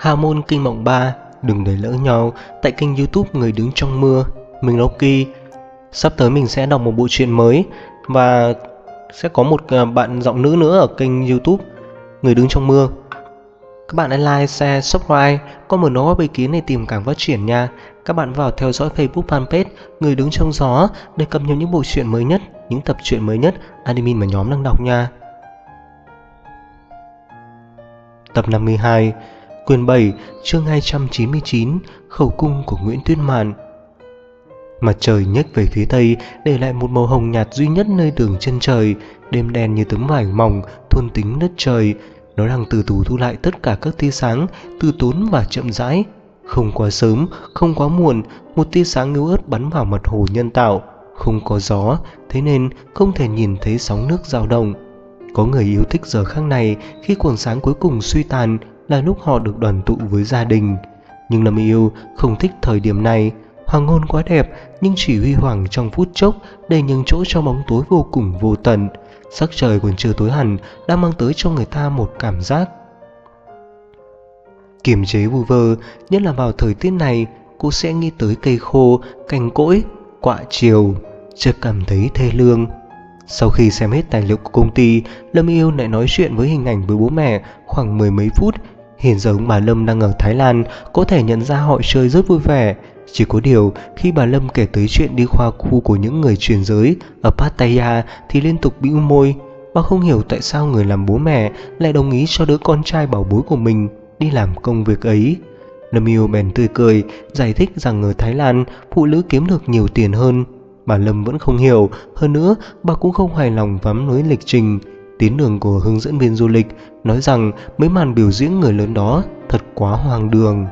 Hà môn kinh mộng 3, đừng để lỡ nhau tại kênh YouTube Người Đứng Trong Mưa. Mình là Loki. Sắp tới mình sẽ đọc một bộ truyện mới và sẽ có một bạn giọng nữ nữa ở kênh YouTube Người Đứng Trong Mưa. Các bạn hãy like, share, subscribe, comment đóng góp ý kiến để tìm cảm phát triển nha. Các bạn vào theo dõi Facebook fanpage Người Đứng Trong Gió để cập nhật những bộ truyện mới nhất, những tập truyện mới nhất admin mà nhóm đang đọc nha. Tập 52, quyển 7, chương 299, khẩu cung của Nguyễn Tuyết Mạn. Mặt trời nhếch về phía tây, để lại một màu hồng nhạt duy nhất nơi đường chân trời. Đêm đen như tấm vải mỏng, thôn tính đất trời. Nó đang từ từ thu lại tất cả các tia sáng, từ tốn và chậm rãi. Không quá sớm, không quá muộn, một tia sáng yếu ớt bắn vào mặt hồ nhân tạo. Không có gió, thế nên không thể nhìn thấy sóng nước dao động. Có người yêu thích giờ khắc này, khi quầng sáng cuối cùng suy tàn là lúc họ được đoàn tụ với gia đình. Nhưng Lâm Yêu không thích thời điểm này. Hoàng hôn quá đẹp nhưng chỉ huy hoàng trong phút chốc, để nhường chỗ cho bóng tối vô cùng vô tận. Sắc trời còn chưa tối hẳn đã mang tới cho người ta một cảm giác kiềm chế vu vơ. Nhất là vào thời tiết này, cô sẽ nghĩ tới cây khô, cành cỗi, quạ chiều, chợt cảm thấy thê lương. Sau khi xem hết tài liệu của công ty, Lâm Yêu lại nói chuyện với hình ảnh với bố mẹ khoảng mười mấy phút. Hiện giờ bà Lâm đang ở Thái Lan, có thể nhận ra họ chơi rất vui vẻ. Chỉ có điều, khi bà Lâm kể tới chuyện đi qua khu của những người chuyển giới ở Pattaya thì liên tục bĩu môi. Bà không hiểu tại sao người làm bố mẹ lại đồng ý cho đứa con trai bảo bối của mình đi làm công việc ấy. Lâm Yêu bèn tươi cười, giải thích rằng ở Thái Lan, phụ nữ kiếm được nhiều tiền hơn. Bà Lâm vẫn không hiểu, hơn nữa bà cũng không hài lòng vắm với lịch trình tiến đường của hướng dẫn viên du lịch, nói rằng mấy màn biểu diễn người lớn đó thật quá hoang đường.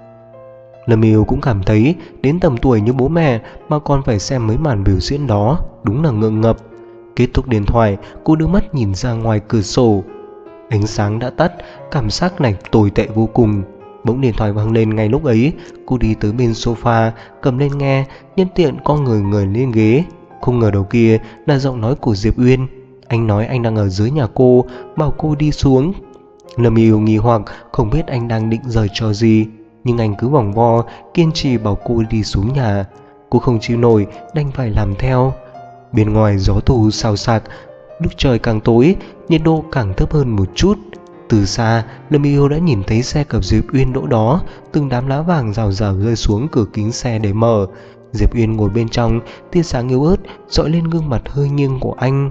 Lâm Yêu cũng cảm thấy đến tầm tuổi như bố mẹ mà còn phải xem mấy màn biểu diễn đó, đúng là ngượng ngập. Kết thúc điện thoại, cô đưa mắt nhìn ra ngoài cửa sổ. Ánh sáng đã tắt, cảm giác này tồi tệ vô cùng. Bỗng điện thoại vang lên ngay lúc ấy. Cô đi tới bên sofa, cầm lên nghe, nhân tiện con người lên ghế. Không ngờ đầu kia là giọng nói của Diệp Uyên. Anh nói anh đang ở dưới nhà cô, bảo cô đi xuống. Lâm Yêu nghi hoặc không biết anh đang định rời trò gì, nhưng anh cứ vòng vo kiên trì bảo cô đi xuống nhà. Cô không chịu nổi, đành phải làm theo. Bên ngoài gió tù xào xạc, lúc trời càng tối, nhiệt độ càng thấp hơn một chút. Từ xa, Lâm Yêu đã nhìn thấy xe của Diệp Uyên đỗ đó, từng đám lá vàng rào rào rơi xuống cửa kính xe để mở. Diệp Uyên ngồi bên trong, tia sáng yếu ớt dọi lên gương mặt hơi nghiêng của anh.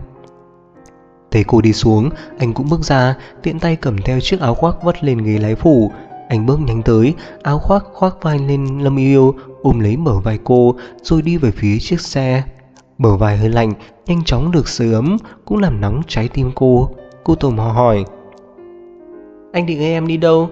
Thấy cô đi xuống, anh cũng bước ra, tiện tay cầm theo chiếc áo khoác vất lên ghế lái phụ. Anh bước nhanh tới, áo khoác khoác vai lên Lâm Yêu, ôm lấy bờ vai cô, rồi đi về phía chiếc xe. Bờ vai hơi lạnh, nhanh chóng được sưởi ấm, cũng làm nóng trái tim cô. Cô tò mò hỏi: "Anh định em đi đâu?"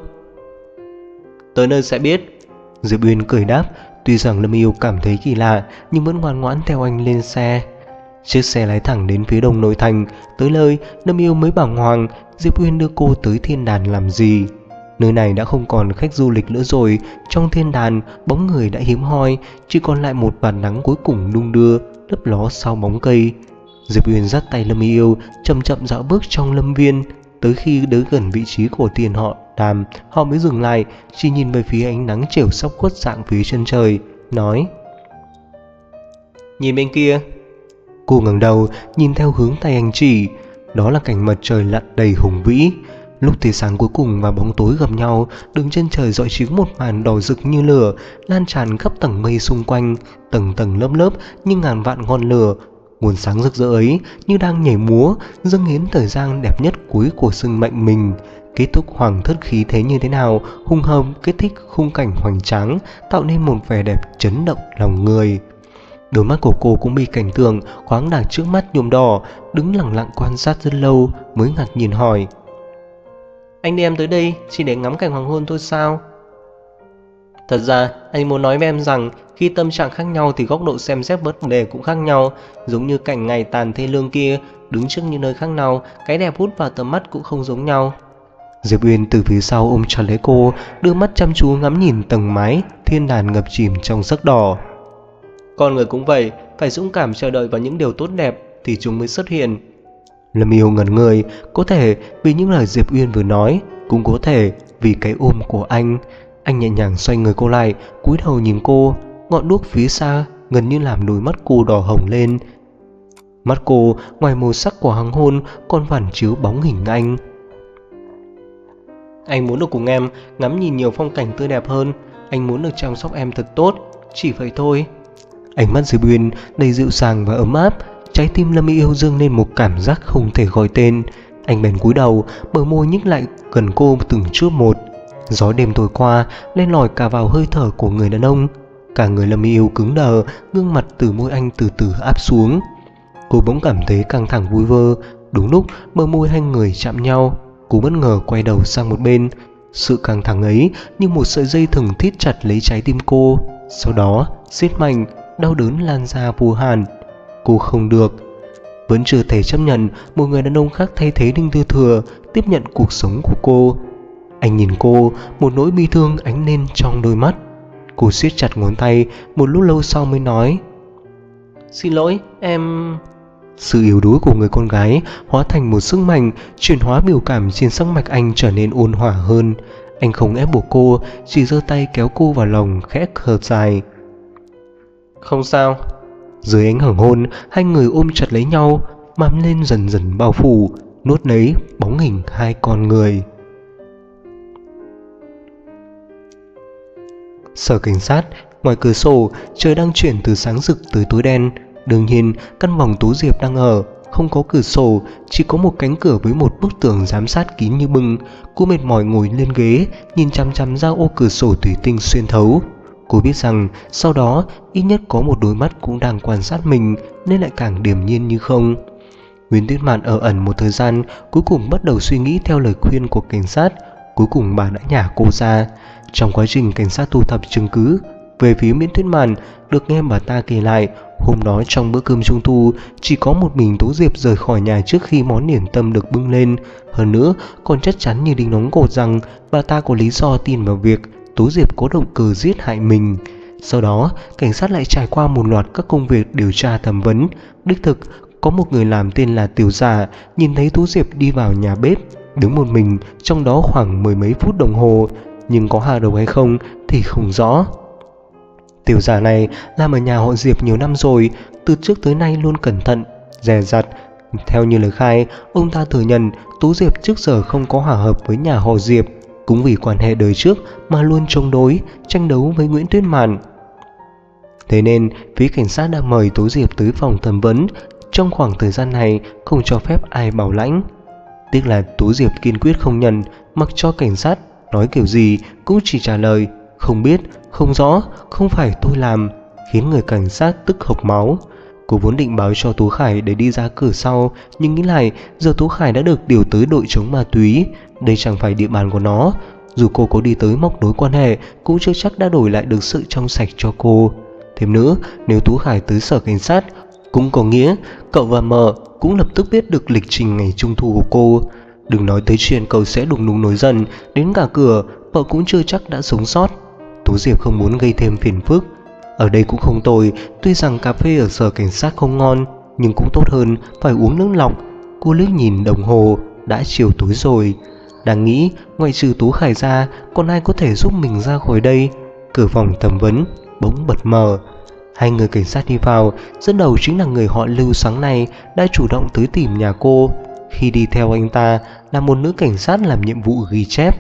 "Tới nơi sẽ biết." Diệp Uyên cười đáp. Tuy rằng Lâm Yêu cảm thấy kỳ lạ, nhưng vẫn ngoan ngoãn theo anh lên xe. Chiếc xe lái thẳng đến phía đông nội thành. Tới nơi, Lâm Yêu mới bàng hoàng Diệp Uyên đưa cô tới thiên đàn làm gì. Nơi này đã không còn khách du lịch nữa rồi. Trong thiên đàn, bóng người đã hiếm hoi, chỉ còn lại một vạt nắng cuối cùng đung đưa lấp ló sau bóng cây. Diệp Uyên dắt tay Lâm Yêu chậm chậm dạo bước trong lâm viên. Tới khi đến gần vị trí của tiền họ đàm, họ mới dừng lại, chỉ nhìn về phía ánh nắng chiều sắp khuất dạng phía chân trời, nói: "Nhìn bên kia." Cô ngẩng đầu nhìn theo hướng tay anh chỉ. Đó là cảnh mặt trời lặn đầy hùng vĩ. Lúc tia sáng cuối cùng và bóng tối gặp nhau, đường chân trời rọi chiếu một màn đỏ rực như lửa, lan tràn khắp tầng mây xung quanh, tầng tầng lớp lớp như ngàn vạn ngọn lửa. Nguồn sáng rực rỡ ấy như đang nhảy múa, dâng hiến thời gian đẹp nhất cuối của sinh mệnh mình. Kết thúc hoàng thất khí thế như thế nào, hùng hồn kết thích khung cảnh hoành tráng, tạo nên một vẻ đẹp chấn động lòng người. Đôi mắt của cô cũng bị cảnh tượng khoáng đạt trước mắt nhuộm đỏ, đứng lặng lặng quan sát rất lâu mới ngạc nhiên hỏi: "Anh đi em tới đây chỉ để ngắm cảnh hoàng hôn thôi sao?" "Thật ra anh muốn nói với em rằng khi tâm trạng khác nhau thì góc độ xem xét vấn đề cũng khác nhau. Giống như cảnh ngày tàn thê lương kia, đứng trước những nơi khác nhau, cái đẹp hút vào tầm mắt cũng không giống nhau." Diệp Uyên từ phía sau ôm chặt lấy cô, đưa mắt chăm chú ngắm nhìn tầng mái thiên đàn ngập chìm trong sắc đỏ. "Con người cũng vậy, phải dũng cảm chờ đợi vào những điều tốt đẹp thì chúng mới xuất hiện." Lâm Yêu ngẩn người, có thể vì những lời Diệp Uyên vừa nói, cũng có thể vì cái ôm của anh. Anh nhẹ nhàng xoay người cô lại, cúi đầu nhìn cô. Ngọn đuốc phía xa gần như làm đôi mắt cô đỏ hồng lên. Mắt cô ngoài màu sắc của hoàng hôn còn phản chiếu bóng hình anh. Anh muốn được cùng em ngắm nhìn nhiều phong cảnh tươi đẹp hơn. Anh muốn được chăm sóc em thật tốt, chỉ vậy thôi. Ánh mắt Diệp Uyên đầy dịu dàng và ấm áp. Trái tim Lâm Yêu dâng lên một cảm giác không thể gọi tên. Anh bèn cúi đầu, bờ môi nhích lại gần cô từng chút một. Gió đêm thổi qua len lỏi cả vào hơi thở của người đàn ông. Cả người Lâm Yêu cứng đờ, gương mặt từ môi anh từ từ áp xuống. Cô bỗng cảm thấy căng thẳng vui vơ. Đúng lúc bờ môi hai người chạm nhau, cô bất ngờ quay đầu sang một bên. Sự căng thẳng ấy như một sợi dây thừng thít chặt lấy trái tim cô. Sau đó siết mạnh, đau đớn lan ra vô hạn. Cô không được, vẫn chưa thể chấp nhận một người đàn ông khác thay thế Đinh Tư Thừa tiếp nhận cuộc sống của cô. Anh nhìn cô, một nỗi bi thương ánh lên trong đôi mắt. Cô siết chặt ngón tay, một lúc lâu sau mới nói: Xin lỗi, em... Sự yếu đuối của người con gái hóa thành một sức mạnh, chuyển hóa biểu cảm trên sắc mặt anh trở nên ôn hòa hơn. Anh không ép buộc cô, chỉ giơ tay kéo cô vào lòng, khẽ thở dài. Không sao. Dưới ánh hoàng hôn, hai người ôm chặt lấy nhau, mắm lên dần dần bao phủ, nuốt lấy bóng hình hai con người. Sở cảnh sát. Ngoài cửa sổ, trời đang chuyển từ sáng rực tới tối đen. Đương nhiên, căn phòng Tú Diệp đang ở không có cửa sổ, chỉ có một cánh cửa với một bức tường giám sát kín như bưng. Cô mệt mỏi ngồi lên ghế, nhìn chằm chằm ra ô cửa sổ thủy tinh xuyên thấu. Cô biết rằng sau đó ít nhất có một đôi mắt cũng đang quan sát mình, nên lại càng điềm nhiên như không. Nguyễn Tuyết Mạn ở ẩn một thời gian, cuối cùng bắt đầu suy nghĩ theo lời khuyên của cảnh sát. Cuối cùng bà đã nhả cô ra. Trong quá trình cảnh sát thu thập chứng cứ về phía Nguyễn Tuyết Mạn, được nghe bà ta kể lại hôm đó trong bữa cơm trung thu chỉ có một mình Tú Diệp rời khỏi nhà trước khi món điểm tâm được bưng lên. Hơn nữa còn chắc chắn như đinh đóng cột rằng bà ta có lý do tin vào việc Tú Diệp có động cơ giết hại mình. Sau đó cảnh sát lại trải qua một loạt các công việc điều tra thẩm vấn. Đích thực có một người làm tên là Tiểu Giả nhìn thấy Tú Diệp đi vào nhà bếp đứng một mình trong đó khoảng mười mấy phút đồng hồ, nhưng có hạ độc hay không thì không rõ. Tiểu Giả này làm ở nhà họ Diệp nhiều năm rồi, từ trước tới nay luôn cẩn thận, dè dặt. Theo như lời khai, ông ta thừa nhận Tú Diệp trước giờ không có hòa hợp với nhà họ Diệp, cũng vì quan hệ đời trước mà luôn chống đối, tranh đấu với Nguyễn Tuyết Mạn. Thế nên phía cảnh sát đã mời Tú Diệp tới phòng thẩm vấn. Trong khoảng thời gian này không cho phép ai bảo lãnh. Tiếc là Tú Diệp kiên quyết không nhận, mặc cho cảnh sát nói kiểu gì cũng chỉ trả lời không biết, không rõ, không phải tôi làm, khiến người cảnh sát tức hộc máu. Cô vốn định báo cho Tú Khải để đi ra cửa sau, nhưng nghĩ lại giờ Tú Khải đã được điều tới đội chống ma túy, đây chẳng phải địa bàn của nó. Dù cô có đi tới móc nối quan hệ cũng chưa chắc đã đổi lại được sự trong sạch cho cô. Thêm nữa, nếu Tú Khải tới sở cảnh sát cũng có nghĩa cậu và mợ cũng lập tức biết được lịch trình ngày trung thu của cô. Đừng nói tới chuyện cậu sẽ đùng đùng nổi giận, đến cả cửa vợ cũng chưa chắc đã sống sót. Tú Diệp không muốn gây thêm phiền phức. Ở đây cũng không tồi, tuy rằng cà phê ở sở cảnh sát không ngon, nhưng cũng tốt hơn phải uống nước lọc. Cô liếc nhìn đồng hồ, đã chiều tối rồi. Đang nghĩ ngoại trừ Tú Khải ra còn ai có thể giúp mình ra khỏi đây. Cửa phòng thẩm vấn bỗng bật mở. Hai người cảnh sát đi vào, dẫn đầu chính là người họ Lưu sáng nay đã chủ động tới tìm nhà cô. Khi đi theo anh ta là một nữ cảnh sát làm nhiệm vụ ghi chép.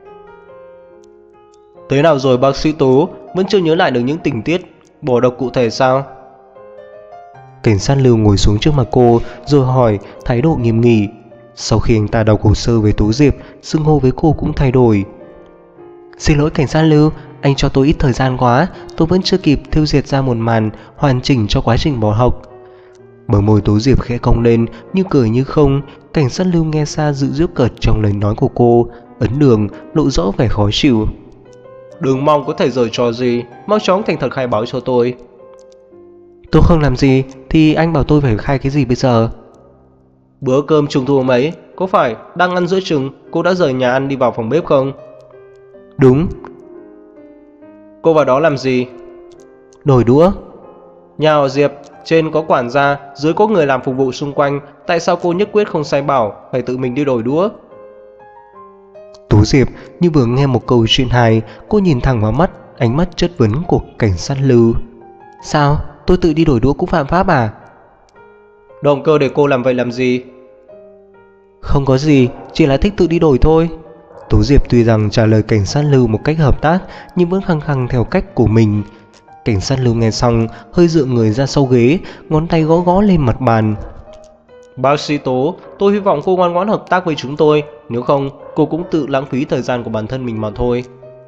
Thế nào rồi bác sĩ Tú, vẫn chưa nhớ lại được những tình tiết bỏ độc cụ thể sao? Cảnh sát Lưu ngồi xuống trước mặt cô rồi hỏi, thái độ nghiêm nghị. Sau khi anh ta đọc hồ sơ về Tú Diệp, xưng hô với cô cũng thay đổi. Xin lỗi cảnh sát Lưu, anh cho tôi ít thời gian quá, tôi vẫn chưa kịp thêu dệt ra một màn hoàn chỉnh cho quá trình bỏ học. Bờ môi Tú Diệp khẽ cong lên, như cười như không. Cảnh sát Lưu nghe xa dự giễu cợt trong lời nói của cô, ấn đường lộ rõ vẻ khó chịu. Đừng mong có thể giở trò gì, mau chóng thành thật khai báo cho tôi. Tôi không làm gì thì anh bảo tôi phải khai cái gì bây giờ? Bữa cơm trung thu mấy, có phải đang ăn giữa chừng cô đã rời nhà ăn đi vào phòng bếp không? Đúng. Cô vào đó làm gì? Đổi đũa. Nhà họ Diệp, trên có quản gia, dưới có người làm phục vụ xung quanh, tại sao cô nhất quyết không sai bảo phải tự mình đi đổi đũa? Tú Diệp như vừa nghe một câu chuyện hài, cô nhìn thẳng vào mắt, ánh mắt chất vấn của cảnh sát Lưu. Sao? Tôi tự đi đổi đũa cũng phạm pháp à? Động cơ để cô làm vậy làm gì? Không có gì, chỉ là thích tự đi đổi thôi. Tú Diệp tuy rằng trả lời cảnh sát Lưu một cách hợp tác, nhưng vẫn khăng khăng theo cách của mình. Cảnh sát Lưu nghe xong, hơi dựa người ra sau ghế, ngón tay gõ gõ lên mặt bàn. Bác sĩ Tố, tôi hy vọng cô ngoan ngoãn hợp tác với chúng tôi, nếu không cô cũng tự lãng phí thời gian của bản thân mình mà thôi.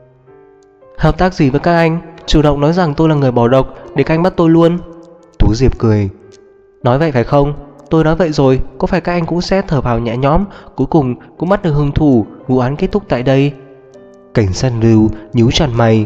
Hợp tác gì với các anh? Chủ động nói rằng tôi là người bỏ độc để các anh bắt tôi luôn. Tú Diệp cười. Nói vậy phải không? Tôi nói vậy rồi, có phải các anh cũng sẽ thở phào nhẹ nhõm, cuối cùng cũng bắt được hung thủ, vụ án kết thúc tại đây? Cảnh sát Lưu nhíu chặt mày.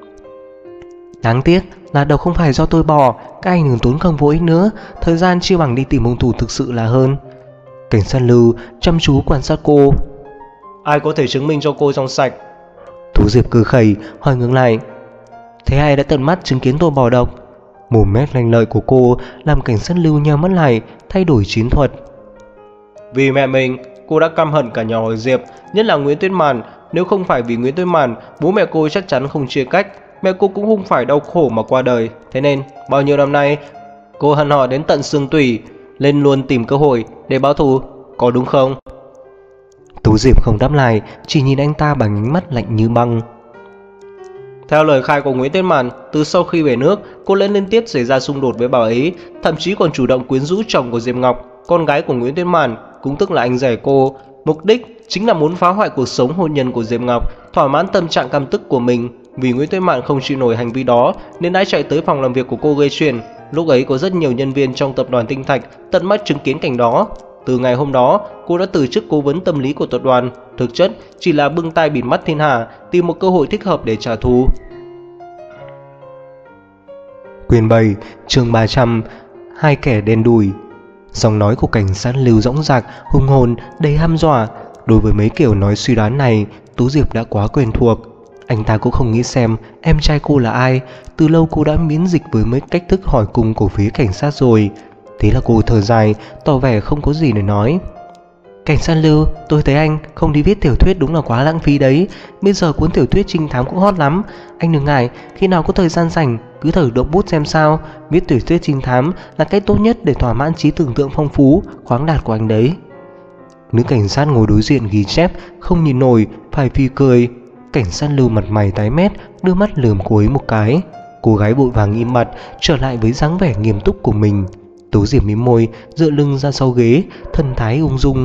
Đáng tiếc là độc không phải do tôi bỏ, các anh đừng tốn công vô ích nữa, thời gian chia bằng đi tìm hung thủ thực sự là hơn. Cảnh sát Lưu chăm chú quan sát cô. Ai có thể chứng minh cho cô trong sạch? Tú Diệp cười khẩy hỏi ngược lại. Thế ai đã tận mắt chứng kiến tôi bỏ độc? Mồm mép lanh lợi của cô làm cảnh sát Lưu nheo mắt lại, thay đổi chiến thuật. Vì mẹ mình, cô đã căm hận cả nhà họ Diệp, nhất là Nguyễn Tuyết Màn. Nếu không phải vì Nguyễn Tuyết Màn, bố mẹ cô chắc chắn không chia cách, mẹ cô cũng không phải đau khổ mà qua đời. Thế nên bao nhiêu năm nay cô hận họ đến tận xương tủy, lên luôn tìm cơ hội để báo thù, có đúng không? Tú Diệp không đáp lại, chỉ nhìn anh ta bằng ánh mắt lạnh như băng. Theo lời khai của Nguyễn Tuyết Màn, từ sau khi về nước, cô đã liên tiếp xảy ra xung đột với bà ấy, thậm chí còn chủ động quyến rũ chồng của Diệp Ngọc, con gái của Nguyễn Tuyết Màn, cũng tức là anh rể cô. Mục đích chính là muốn phá hoại cuộc sống hôn nhân của Diệp Ngọc, thỏa mãn tâm trạng căm tức của mình. Vì Nguyễn Tuyết Màn không chịu nổi hành vi đó nên đã chạy tới phòng làm việc của cô gây chuyện. Lúc ấy có rất nhiều nhân viên trong tập đoàn Tinh Thạch tận mắt chứng kiến cảnh đó. Từ ngày hôm đó, cô đã từ chức cố vấn tâm lý của tập đoàn, thực chất chỉ là bưng tai bịt mắt thiên hạ, tìm một cơ hội thích hợp để trả thù. Quyển 7, chương 300, hai kẻ đen đủi. Giọng nói của cảnh sát Lưu dõng dạc, hùng hồn, đầy hăm dọa. Đối với mấy kiểu nói suy đoán này, Tú Diệp đã quá quen thuộc. Anh ta cũng không nghĩ xem em trai cô là ai. Từ lâu cô đã miễn dịch với mấy cách thức hỏi cung của phía cảnh sát rồi. Thế là cô thở dài, tỏ vẻ không có gì để nói. Cảnh sát Lưu, tôi thấy anh không đi viết tiểu thuyết đúng là quá lãng phí đấy. Bây giờ cuốn tiểu thuyết trinh thám cũng hot lắm. Anh đừng ngại, khi nào có thời gian rảnh cứ thử động bút xem sao. Viết tiểu thuyết trinh thám là cách tốt nhất để thỏa mãn trí tưởng tượng phong phú, khoáng đạt của anh đấy. Nữ cảnh sát ngồi đối diện ghi chép không nhìn nổi, phải phi cười. Cảnh sát Lưu mặt mày tái mét, đưa mắt lườm cô ấy một cái. Cô gái vội vàng im mặt, trở lại với dáng vẻ nghiêm túc của mình. Tú Diệp mím môi, dựa lưng ra sau ghế, thân thái ung dung.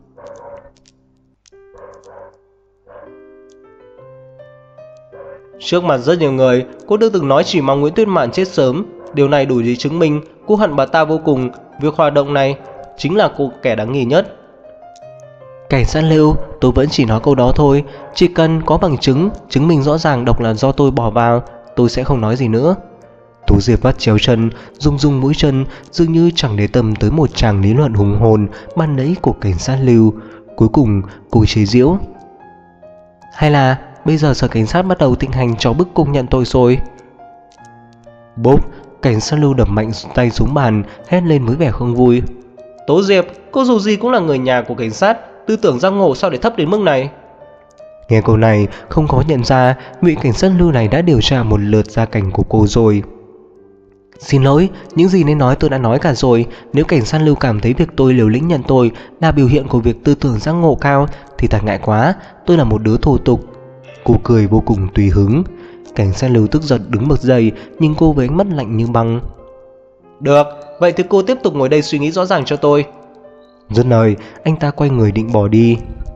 Trước mặt rất nhiều người, cô đã từng nói chỉ mong Nguyễn Tuyết Mạn chết sớm. Điều này đủ để chứng minh cô hận bà ta vô cùng. Việc hoạt động này chính là cô kẻ đáng nghi nhất. Cảnh sát Lưu, tôi vẫn chỉ nói câu đó thôi. Chỉ cần có bằng chứng, chứng minh rõ ràng độc là do tôi bỏ vào, tôi sẽ không nói gì nữa. Tú Diệp vắt chéo chân, rung rung mũi chân, dường như chẳng để tâm tới một tràng lý luận hùng hồn ban nãy của cảnh sát Lưu. Cuối cùng cô chế giễu. Hay là bây giờ sở cảnh sát bắt đầu thịnh hành chó bức cung nhận tội rồi? Bốp, cảnh sát Lưu đập mạnh tay xuống bàn, hét lên với vẻ không vui. Tố Diệp, cô dù gì cũng là người nhà của cảnh sát, tư tưởng giang hồ sao để thấp đến mức này? Nghe câu này, không có nhận ra vị cảnh sát Lưu này đã điều tra một lượt gia cảnh của cô rồi. Xin lỗi, những gì nên nói tôi đã nói cả rồi. Nếu cảnh sát Lưu cảm thấy việc tôi liều lĩnh nhận tôi là biểu hiện của việc tư tưởng giác ngộ cao thì thật ngại quá, tôi là một đứa thô tục. Cô cười vô cùng tùy hứng. Cảnh sát Lưu tức giận đứng bật dậy, nhìn cô với ánh mắt lạnh như băng. Được, vậy thì cô tiếp tục ngồi đây suy nghĩ rõ ràng cho tôi. Dứt lời, anh ta quay người định bỏ đi.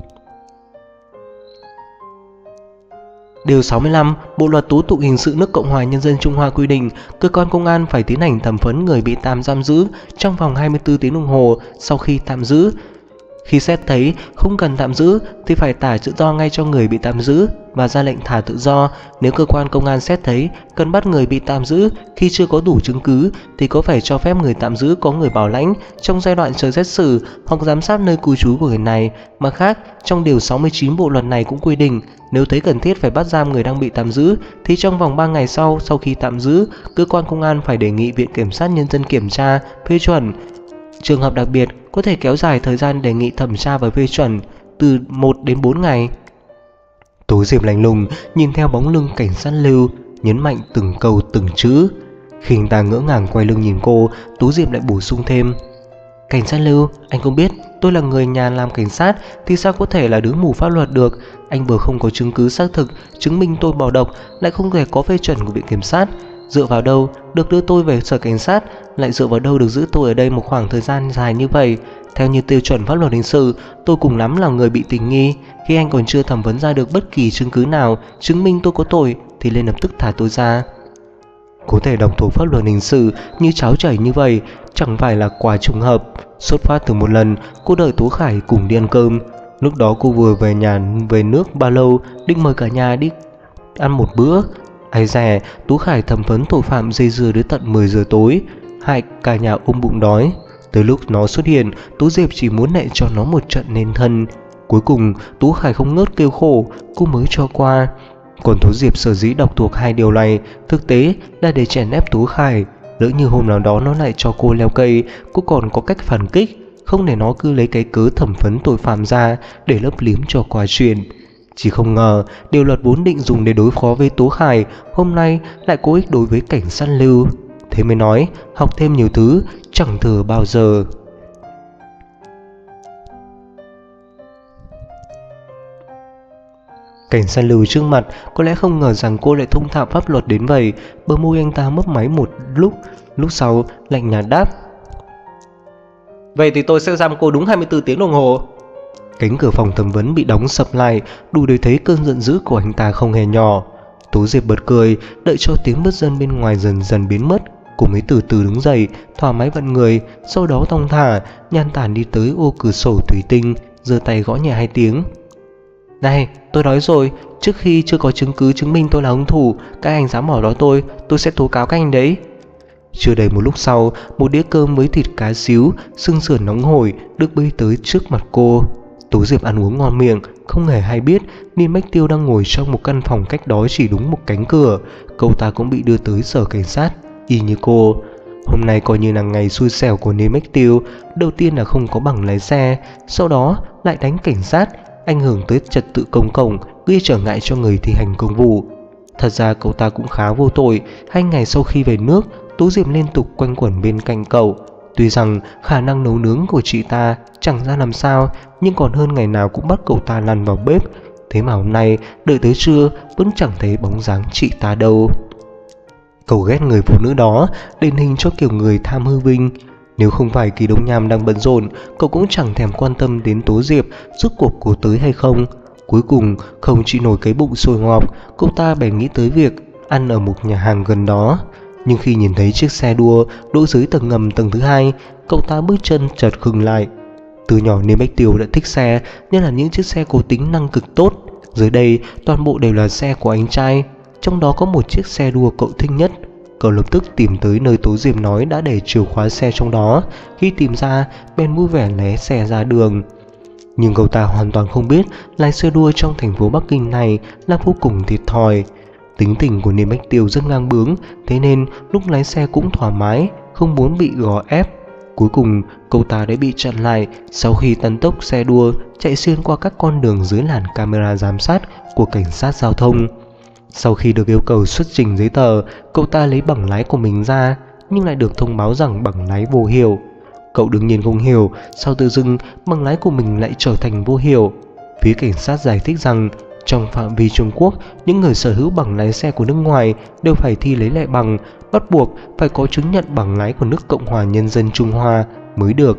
Điều 65, Bộ luật tố tụng hình sự nước Cộng hòa Nhân dân Trung Hoa quy định cơ quan công an phải tiến hành thẩm vấn người bị tạm giam giữ trong vòng 24 tiếng đồng hồ sau khi tạm giữ. Khi xét thấy không cần tạm giữ thì phải thả tự do ngay cho người bị tạm giữ và ra lệnh thả tự do. Nếu cơ quan công an xét thấy cần bắt người bị tạm giữ khi chưa có đủ chứng cứ thì có phải cho phép người tạm giữ có người bảo lãnh trong giai đoạn chờ xét xử hoặc giám sát nơi cư trú của người này. Mặt khác, trong điều 69 bộ luật này cũng quy định nếu thấy cần thiết phải bắt giam người đang bị tạm giữ thì trong vòng 3 ngày sau khi tạm giữ, cơ quan công an phải đề nghị Viện Kiểm sát Nhân dân kiểm tra, phê chuẩn. Trường hợp đặc biệt có thể kéo dài thời gian đề nghị thẩm tra và phê chuẩn từ 1 đến 4 ngày. Tố Diệp lạnh lùng nhìn theo bóng lưng cảnh sát Lưu, nhấn mạnh từng câu từng chữ. Khi anh ta ngỡ ngàng quay lưng nhìn cô, Tố Diệp lại bổ sung thêm: Cảnh sát Lưu, anh cũng biết tôi là người nhà làm cảnh sát thì sao có thể là đứa mù pháp luật được. Anh vừa không có chứng cứ xác thực chứng minh tôi bỏ độc, lại không thể có phê chuẩn của viện kiểm sát. Dựa vào đâu được đưa tôi về sở cảnh sát, lại dựa vào đâu được giữ tôi ở đây một khoảng thời gian dài như vậy. Theo như tiêu chuẩn pháp luật hình sự, tôi cùng lắm là người bị tình nghi. Khi anh còn chưa thẩm vấn ra được bất kỳ chứng cứ nào chứng minh tôi có tội thì lên lập tức thả tôi ra. Có thể đọc thuộc pháp luật hình sự như cháo chảy như vậy chẳng phải là quá trùng hợp. Xuất phát từ một lần cô đợi Tố Khải cùng đi ăn cơm. Lúc đó cô vừa về nhà về nước bao lâu, định mời cả nhà đi ăn một bữa. Ai dè Tố Khải thẩm vấn tội phạm dây dưa đến tận 10 giờ tối, hại cả nhà ôm bụng đói. Tới lúc nó xuất hiện, Tố Diệp chỉ muốn nện cho nó một trận nên thân. Cuối cùng Tố Khải không ngớt kêu khổ, cô mới cho qua. Còn Tố Diệp sở dĩ đọc thuộc hai điều này thực tế là để chèn ép Tố Khải. Lỡ như hôm nào đó nó lại cho cô leo cây, cô còn có cách phản kích, không để nó cứ lấy cái cớ thẩm vấn tội phạm ra để lấp liếm cho qua chuyện. Chỉ không ngờ điều luật vốn định dùng để đối phó với Tố Khải hôm nay lại có ích đối với cảnh sát Lưu. Thế mới nói học thêm nhiều thứ chẳng thừa bao giờ. Cảnh sát Lưu trước mặt có lẽ không ngờ rằng cô lại thông thạo pháp luật đến vậy. Bờ môi anh ta mấp máy một lúc sau lạnh nhạt đáp: Vậy thì tôi sẽ giam cô đúng 24 tiếng đồng hồ. Cánh cửa phòng thẩm vấn bị đóng sập lại, đủ để thấy cơn giận dữ của anh ta không hề nhỏ. Tố Diệp bật cười, đợi cho tiếng bứt rứt bên ngoài dần dần biến mất, cô mới từ từ đứng dậy, thỏa mái vặn người, sau đó thong thả nhan tản đi tới ô cửa sổ thủy tinh, giơ tay gõ nhẹ 2 tiếng. Này, tôi nói rồi, trước khi chưa có chứng cứ chứng minh tôi là hung thủ, các anh dám bỏ đó tôi sẽ tố cáo các anh đấy. Chưa đầy một lúc sau, một đĩa cơm với thịt cá xíu, xương sườn nóng hổi được bê tới trước mặt cô. Tố Diệp ăn uống ngon miệng, không hề hay biết Niên Bách Tiêu đang ngồi trong một căn phòng cách đó chỉ đúng một cánh cửa. Cậu ta cũng bị đưa tới sở cảnh sát, y như cô. Hôm nay coi như là ngày xui xẻo của Niên Bách Tiêu. Đầu tiên là không có bằng lái xe, sau đó lại đánh cảnh sát, ảnh hưởng tới trật tự công cộng, gây trở ngại cho người thi hành công vụ. Thật ra cậu ta cũng khá vô tội. 2 ngày sau khi về nước, Tố Diệp liên tục quanh quẩn bên cạnh cậu. Tuy rằng khả năng nấu nướng của chị ta chẳng ra làm sao, nhưng còn hơn ngày nào cũng bắt cậu ta lăn vào bếp. Thế mà hôm nay đợi tới trưa vẫn chẳng thấy bóng dáng chị ta đâu. Cậu ghét người phụ nữ đó, điển hình cho kiểu người tham hư vinh. Nếu không phải Kỳ Đông Nham đang bận rộn, cậu cũng chẳng thèm quan tâm đến Tố Diệp rốt cuộc cô tới hay không. Cuối cùng không chịu nổi cái bụng sôi ngọt, cậu ta bèn nghĩ tới việc ăn ở một nhà hàng gần đó. Nhưng khi nhìn thấy chiếc xe đua đỗ dưới tầng ngầm tầng thứ 2, cậu ta bước chân chợt khựng lại. Từ nhỏ Niên Bách Tiêu đã thích xe, nhất là những chiếc xe có tính năng cực tốt. Dưới đây toàn bộ đều là xe của anh trai, trong đó có một chiếc xe đua cậu thích nhất. Cậu lập tức tìm tới nơi Tố Diệp nói đã để chìa khóa xe trong đó. Khi tìm ra, bèn vui vẻ lé xe ra đường. Nhưng cậu ta hoàn toàn không biết lái xe đua trong thành phố Bắc Kinh này là vô cùng thiệt thòi. Tính tình của Niên Bách Tiêu rất ngang bướng, thế nên lúc lái xe cũng thoải mái, không muốn bị gò ép. Cuối cùng cậu ta đã bị chặn lại sau khi tăng tốc xe đua chạy xuyên qua các con đường dưới làn camera giám sát của cảnh sát giao thông. Sau khi được yêu cầu xuất trình giấy tờ, cậu ta lấy bằng lái của mình ra, nhưng lại được thông báo rằng bằng lái vô hiệu. Cậu đương nhiên không hiểu sao tự dưng bằng lái của mình lại trở thành vô hiệu. Phía cảnh sát giải thích rằng trong phạm vi Trung Quốc, những người sở hữu bằng lái xe của nước ngoài đều phải thi lấy lại bằng, bắt buộc phải có chứng nhận bằng lái của nước Cộng hòa Nhân dân Trung Hoa mới được.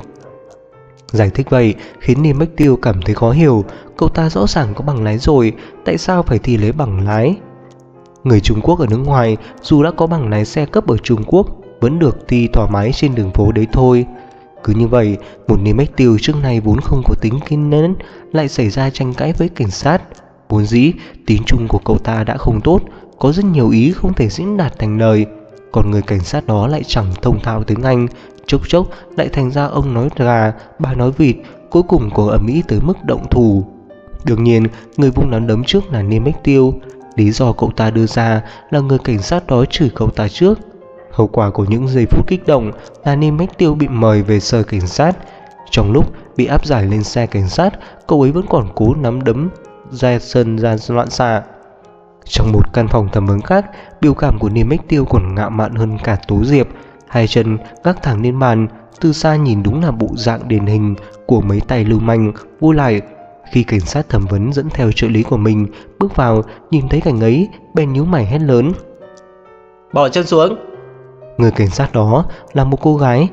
Giải thích vậy khiến Niên Bách Tiêu cảm thấy khó hiểu, cậu ta rõ ràng có bằng lái rồi, tại sao phải thi lấy bằng lái? Người Trung Quốc ở nước ngoài dù đã có bằng lái xe cấp ở Trung Quốc vẫn được thi thoải mái trên đường phố đấy thôi. Cứ như vậy, một Niên Bách Tiêu trước nay vốn không có tính kiên nhẫn lại xảy ra tranh cãi với cảnh sát. Vốn dĩ tiếng Trung của cậu ta đã không tốt, có rất nhiều ý không thể diễn đạt thành lời. Còn người cảnh sát đó lại chẳng thông thạo tiếng Anh, chốc chốc lại thành ra ông nói gà, bà nói vịt, cuối cùng còn ầm ĩ tới mức động thủ. Đương nhiên, người vung nắm đấm trước là Niên Bách Tiêu. Lý do cậu ta đưa ra là người cảnh sát đó chửi cậu ta trước. Hậu quả của những giây phút kích động là Niên Bách Tiêu bị mời về sở cảnh sát. Trong lúc bị áp giải lên xe cảnh sát, cậu ấy vẫn còn cố nắm đấm ra sân ra loạn xạ. Trong một căn phòng thẩm vấn khác, biểu cảm của Niêm Bách Tiêu còn ngạo mạn hơn cả Tố Diệp. Hai chân gác thẳng lên bàn, từ xa nhìn đúng là bộ dạng điển hình của mấy tay lưu manh vô lại. Khi cảnh sát thẩm vấn dẫn theo trợ lý của mình bước vào, nhìn thấy cảnh ấy, bèn nhíu mày hét lớn: Bỏ chân xuống! Người cảnh sát đó là một cô gái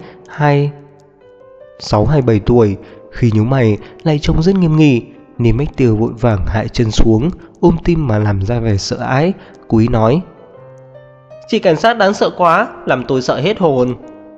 26-27 tuổi. Khi nhíu mày lại trông rất nghiêm nghị. Niêm Bách Tiêu vội vàng hạ chân xuống, ôm tim mà làm ra vẻ sợ hãi, cố ý nói: Chị cảnh sát đáng sợ quá, làm tôi sợ hết hồn.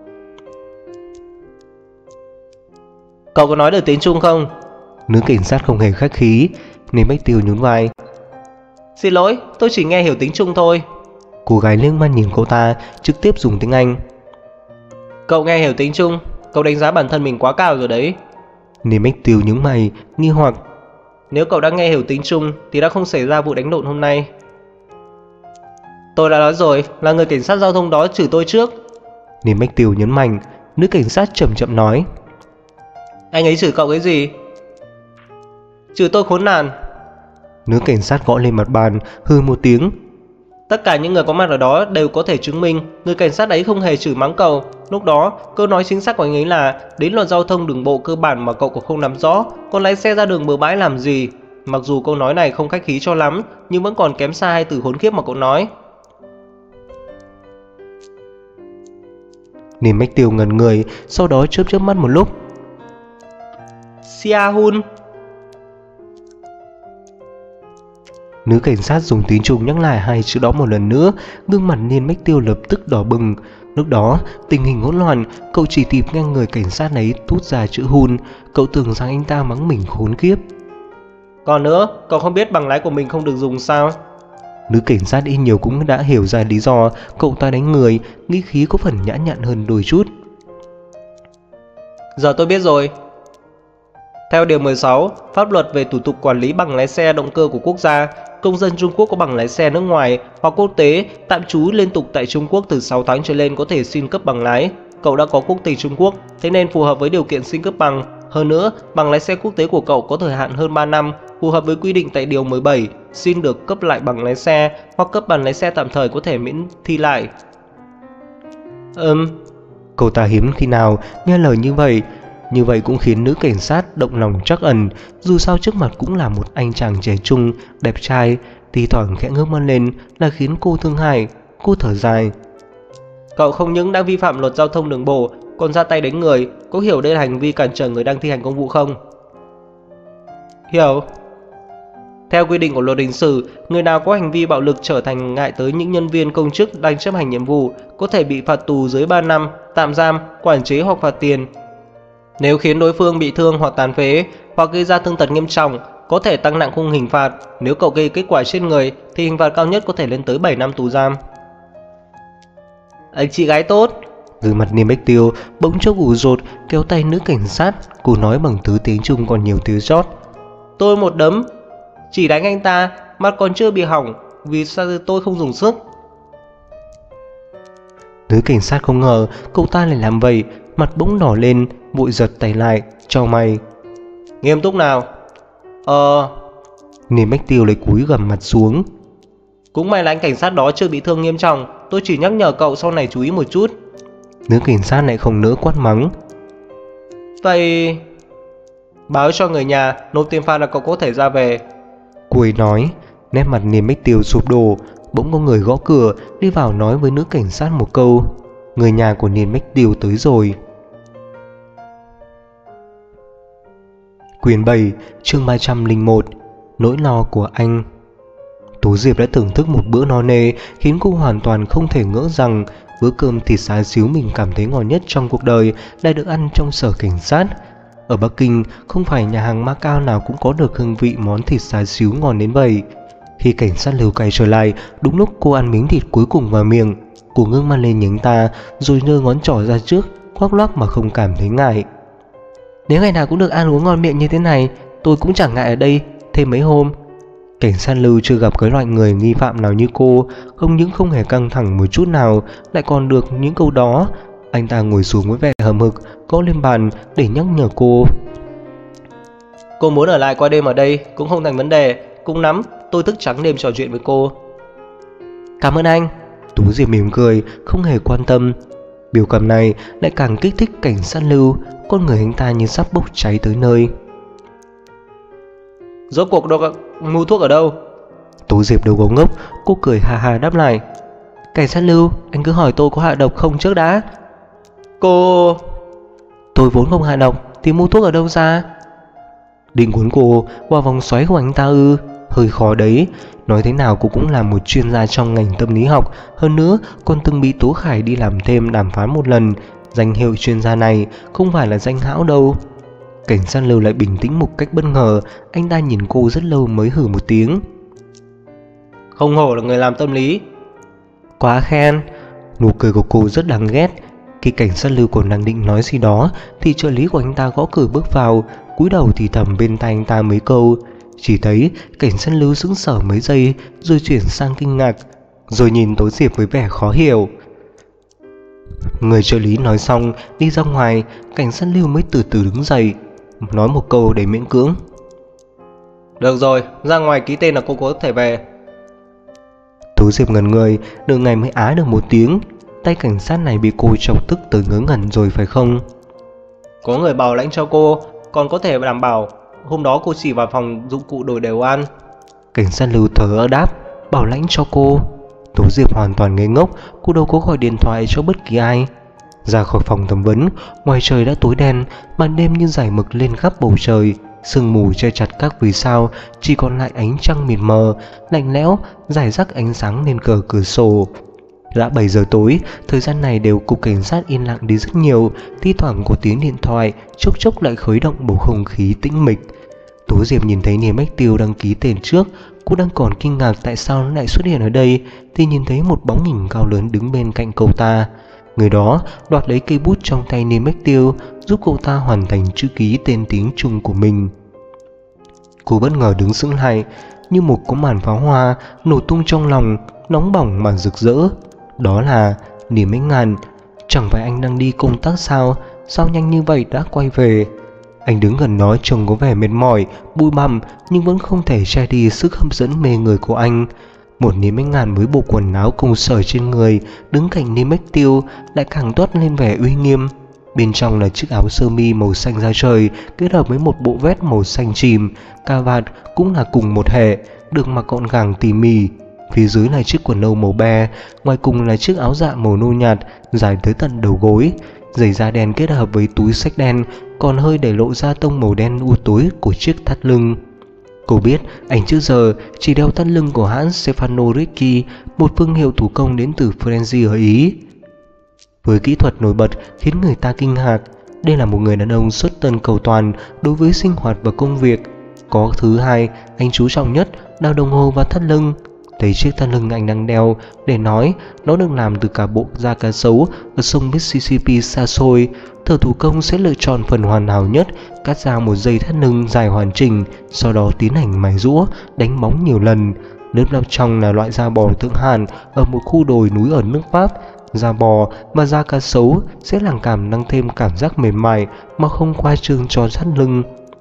Cậu có nói được tiếng Trung không? Nữ cảnh sát không hề khách khí. Niêm Bách Tiêu nhún vai: Xin lỗi, tôi chỉ nghe hiểu tiếng Trung thôi. Cô gái liếc mắt nhìn cô ta, trực tiếp dùng tiếng Anh: Cậu nghe hiểu tiếng Trung, cậu đánh giá bản thân mình quá cao rồi đấy. Niêm Bách Tiêu nhướng mày, nghi hoặc: Nếu cậu đã nghe hiểu tiếng Trung thì đã không xảy ra vụ đánh lộn hôm nay. Tôi đã nói rồi, là người cảnh sát giao thông đó chửi tôi trước. Niêm Bách Tiêu nhấn mạnh. Nữ cảnh sát chậm chậm nói: Anh ấy chửi cậu cái gì? Chửi tôi khốn nạn. Nữ cảnh sát gõ lên mặt bàn, hừ một tiếng: Tất cả những người có mặt ở đó đều có thể chứng minh người cảnh sát ấy không hề chửi mắng cậu. Lúc đó, câu nói chính xác của anh ấy là đến luật giao thông đường bộ cơ bản mà cậu cũng không nắm rõ, còn lái xe ra đường bừa bãi làm gì. Mặc dù câu nói này không khách khí cho lắm, nhưng vẫn còn kém xa hai từ khốn khiếp mà cậu nói. Niêm Bách Tiêu ngẩn người, sau đó chớp chớp mắt một lúc: Sia Hun. Nữ cảnh sát dùng tiếng Trung nhắc lại hai chữ đó một lần nữa. Gương mặt Niên Bách Tiêu lập tức đỏ bừng. Lúc đó tình hình hỗn loạn, cậu chỉ kịp nghe người cảnh sát ấy thốt ra chữ hun. Cậu tưởng rằng anh ta mắng mình khốn kiếp. Còn nữa, cậu không biết bằng lái của mình không được dùng sao? Nữ cảnh sát ít nhiều cũng đã hiểu ra lý do cậu ta đánh người, nghĩ khí có phần nhã nhặn hơn đôi chút. Giờ tôi biết rồi. Theo điều 16, pháp luật về thủ tục quản lý bằng lái xe động cơ của quốc gia, công dân Trung Quốc có bằng lái xe nước ngoài hoặc quốc tế tạm trú liên tục tại Trung Quốc từ 6 tháng trở lên có thể xin cấp bằng lái. Cậu đã có quốc tịch Trung Quốc, thế nên phù hợp với điều kiện xin cấp bằng. Hơn nữa, bằng lái xe quốc tế của cậu có thời hạn hơn 3 năm, phù hợp với quy định tại điều 17, xin được cấp lại bằng lái xe hoặc cấp bằng lái xe tạm thời có thể miễn thi lại. Cậu ta hiếm khi nào nghe lời như vậy. Như vậy cũng khiến nữ cảnh sát động lòng trắc ẩn. Dù sao trước mặt cũng là một anh chàng trẻ trung, đẹp trai. Thì thoảng khẽ ngước mắt lên là khiến cô thương hại. Cô thở dài: Cậu không những đã vi phạm luật giao thông đường bộ, còn ra tay đánh người. Có hiểu đây là hành vi cản trở người đang thi hành công vụ không? Hiểu. Theo quy định của luật hình sự, người nào có hành vi bạo lực trở thành ngại tới những nhân viên công chức đang chấp hành nhiệm vụ có thể bị phạt tù dưới 3 năm, tạm giam, quản chế hoặc phạt tiền. Nếu khiến đối phương bị thương hoặc tàn phế hoặc gây ra thương tật nghiêm trọng, có thể tăng nặng khung hình phạt. Nếu cậu gây kết quả chết người thì hình phạt cao nhất có thể lên tới 7 năm tù giam. Anh chị gái tốt. Gương mặt Niêm Bách Tiêu bỗng chốc ủ rột, kéo tay nữ cảnh sát. Cô nói bằng thứ tiếng Trung còn nhiều thiếu sót: Tôi một đấm, chỉ đánh anh ta, mặt còn chưa bị hỏng, vì sao tôi không dùng sức? Nữ cảnh sát không ngờ cậu ta lại làm vậy, mặt bỗng đỏ lên, vội giật tay lại, chau mày: Nghiêm túc nào. Niêm Bách Tiêu lấy cúi gằm mặt xuống: Cũng may là anh cảnh sát đó chưa bị thương nghiêm trọng, tôi chỉ nhắc nhở cậu sau này chú ý một chút. Nữ cảnh sát lại không nỡ quát mắng: Vậy báo cho người nhà, nộp tiền phạt là cậu có thể ra về. Cô ấy nói. Nét mặt Niêm Bách Tiêu sụp đổ. Bỗng có người gõ cửa, đi vào nói với nữ cảnh sát một câu: Người nhà của Niêm Bách Tiêu tới rồi. Quyển 7, chương 301, Nỗi lo của anh. Tố Diệp đã thưởng thức một bữa no nê, khiến cô hoàn toàn không thể ngỡ rằng bữa cơm thịt xá xíu mình cảm thấy ngon nhất trong cuộc đời lại được ăn trong sở cảnh sát. Ở Bắc Kinh, không phải nhà hàng Macau nào cũng có được hương vị món thịt xá xíu ngon đến vậy. Khi cảnh sát Lưu Cày trở lại, đúng lúc cô ăn miếng thịt cuối cùng vào miệng, cô ngước mắt lên nhìn ta, rồi giơ ngón trỏ ra trước, khoác lác mà không cảm thấy ngại. Nếu ngày nào cũng được ăn uống ngon miệng như thế này, tôi cũng chẳng ngại ở đây thêm mấy hôm. Cảnh sát Lưu chưa gặp cái loại người nghi phạm nào như cô, không những không hề căng thẳng một chút nào, lại còn được những câu đó. Anh ta ngồi xuống với vẻ hầm hực, gõ lên bàn để nhắc nhở cô: Cô muốn ở lại qua đêm ở đây cũng không thành vấn đề. Cũng lắm, tôi thức trắng đêm trò chuyện với cô. Cảm ơn anh. Tú Diệp mỉm cười, không hề quan tâm. Biểu cảm này lại càng kích thích cảnh sát Lưu. Con người anh ta như sắp bốc cháy tới nơi. Rốt cuộc mua thuốc ở đâu? Tú Diệp đâu có ngốc, cô cười ha ha đáp lại. Cảnh sát Lưu, anh cứ hỏi tôi có hạ độc không trước đã. Tôi vốn không hạ độc thì mua thuốc ở đâu ra? Định cuốn cô qua vòng xoáy của anh ta ư? Hơi khó đấy. Nói thế nào cô cũng là một chuyên gia trong ngành tâm lý học. Hơn nữa còn từng bị Tố Khải đi làm thêm đàm phán một lần. Danh hiệu chuyên gia này không phải là danh hão đâu. Cảnh sát Lưu lại bình tĩnh một cách bất ngờ. Anh ta nhìn cô rất lâu mới hử một tiếng. Không hổ là người làm tâm lý. Quá khen. Nụ cười của cô rất đáng ghét. Khi cảnh sát Lưu còn đang định nói gì đó thì trợ lý của anh ta gõ cửa bước vào, cúi đầu thì thầm bên tai anh ta mấy câu. Chỉ thấy cảnh sát Lưu sững sờ mấy giây rồi chuyển sang kinh ngạc, rồi nhìn Tố Diệp với vẻ khó hiểu. Người trợ lý nói xong đi ra ngoài, cảnh sát Lưu mới từ từ đứng dậy, nói một câu để miễn cưỡng. Được rồi, ra ngoài ký tên là cô có thể về. Tố Diệp ngẩn người, nửa ngày mới á được một tiếng. Tay cảnh sát này bị cô chọc tức tới ngớ ngẩn rồi phải không? Có người bảo lãnh cho cô, còn có thể đảm bảo hôm đó cô chỉ vào phòng dụng cụ đổi đều ăn. Cảnh sát Lưu thở ơ đáp. Bảo lãnh cho cô? Tố Diệp hoàn toàn ngây ngốc. Cô đâu có gọi điện thoại cho bất kỳ ai. Ra khỏi phòng thẩm vấn, ngoài trời đã tối đen, màn đêm như dải mực lên khắp bầu trời. Sương mù che chặt các vì sao, chỉ còn lại ánh trăng mịt mờ, lạnh lẽo, rải rác ánh sáng lên cửa sổ. Đã 7 giờ tối, thời gian này đều cục cảnh sát yên lặng đi rất nhiều, thi thoảng có tiếng điện thoại, chốc chốc lại khuấy động bầu không khí tĩnh mịch. Tố Diệp nhìn thấy Niềm Bách Tiêu đăng ký tên trước, cô đang còn kinh ngạc tại sao nó lại xuất hiện ở đây, thì nhìn thấy một bóng hình cao lớn đứng bên cạnh cậu ta. Người đó đoạt lấy cây bút trong tay Niềm Bách Tiêu, giúp cậu ta hoàn thành chữ ký tên tiếng Trung của mình. Cô bất ngờ đứng sững lại, như một có màn pháo hoa nổ tung trong lòng, nóng bỏng mà rực rỡ. Đó là Niềm Bách Ngạn. Chẳng phải anh đang đi công tác sao? Sao nhanh như vậy đã quay về? Anh đứng gần nó trông có vẻ mệt mỏi, bụi bặm nhưng vẫn không thể che đi sức hấp dẫn mê người của anh. Một Niềm Bách Ngạn với bộ quần áo công sở trên người đứng cạnh Niềm Bách Tiêu lại càng toát lên vẻ uy nghiêm. Bên trong là chiếc áo sơ mi màu xanh da trời kết hợp với một bộ vest màu xanh chìm, cà vạt cũng là cùng một hệ, được mặc gọn gàng tỉ mỉ. Phía dưới là chiếc quần nâu màu be, ngoài cùng là chiếc áo dạ màu nâu nhạt dài tới tận đầu gối, giày da đen kết hợp với túi xách đen, còn hơi để lộ ra tông màu đen u tối của chiếc thắt lưng. Cô biết anh trước giờ chỉ đeo thắt lưng của hãng Stefano Ricci, một thương hiệu thủ công đến từ Firenze ở Ý. Với kỹ thuật nổi bật khiến người ta kinh ngạc, đây là một người đàn ông xuất thân cầu toàn đối với sinh hoạt và công việc. Có thứ hai anh chú trọng nhất là đồng hồ và thắt lưng. Thấy chiếc thắt lưng anh đang đeo để nói nó được làm từ cả bộ da cá sấu ở sông Mississippi xa xôi. Thợ thủ công sẽ lựa chọn phần hoàn hảo nhất, cắt ra một dây thắt lưng dài hoàn chỉnh, sau đó tiến hành mài rũa, đánh bóng nhiều lần. Lớp lót trong là loại da bò Thượng Hàn ở một khu đồi núi ở nước Pháp. Da bò và da cá sấu sẽ làm tăng thêm cảm giác mềm mại mà không khoa trương cho thắt lưng.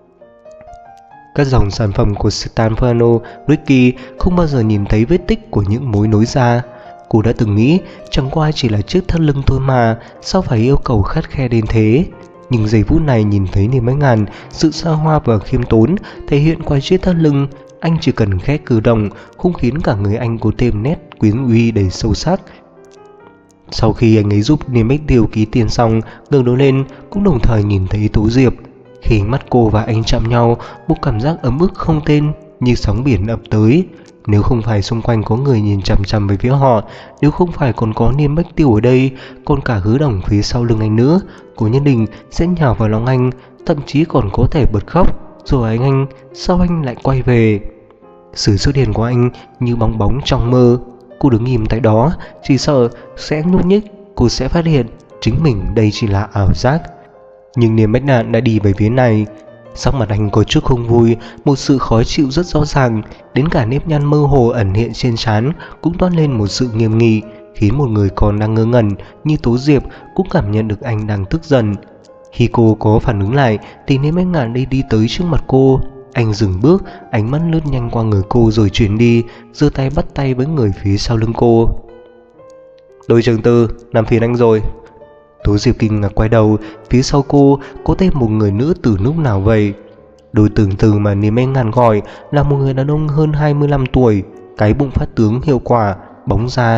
Các dòng sản phẩm của Stefano Ricci không bao giờ nhìn thấy vết tích của những mối nối da. Cô đã từng nghĩ chẳng qua chỉ là chiếc thắt lưng thôi mà, sao phải yêu cầu khắt khe đến thế. Nhưng giây phút này nhìn thấy Niềm Bách Ngạn, sự xa hoa và khiêm tốn thể hiện qua chiếc thắt lưng, anh chỉ cần khẽ cử động cũng khiến cả người anh có thêm nét quyến uy đầy sâu sắc. Sau khi anh ấy giúp Niềm Bách Tiêu ký tiền xong, ngẩng đầu lên cũng đồng thời nhìn thấy Tố Diệp. Khi ánh mắt cô và anh chạm nhau, một cảm giác ấm ức không tên như sóng biển ập tới. Nếu không phải xung quanh có người nhìn chằm chằm về phía họ, nếu không phải còn có Niềm Bách Tiêu ở đây, còn cả Hứa Đồng phía sau lưng anh nữa, cô nhất định sẽ nhào vào lòng anh, thậm chí còn có thể bật khóc. Rồi anh, sao anh lại quay về? Sự xuất hiện của anh như bong bóng trong mơ. Cô đứng im tại đó, chỉ sợ sẽ nhúc nhích, cô sẽ phát hiện chính mình đây chỉ là ảo giác. Nhưng Niềm Bách Ngạn đã đi về phía này. Sắc mặt anh có chút không vui, một sự khó chịu rất rõ ràng, đến cả nếp nhăn mơ hồ ẩn hiện trên trán cũng toát lên một sự nghiêm nghị, khiến một người còn đang ngơ ngẩn như Tố Diệp cũng cảm nhận được anh đang tức giận. Khi cô có phản ứng lại thì Niêm Bách Ngạn đi tới trước mặt cô. Anh dừng bước, ánh mắt lướt nhanh qua người cô rồi chuyển đi, giơ tay bắt tay với người phía sau lưng cô. Đội trưởng Tư, làm phiền anh rồi. Tố Diệp kinh ngạc quay đầu, phía sau cô có thêm một người nữa từ lúc nào vậy? Đội tưởng Từ mà Niêm Bách Ngạn gọi là một người đàn ông hơn 25 tuổi, cái bụng phát tướng hiệu quả, bóng da,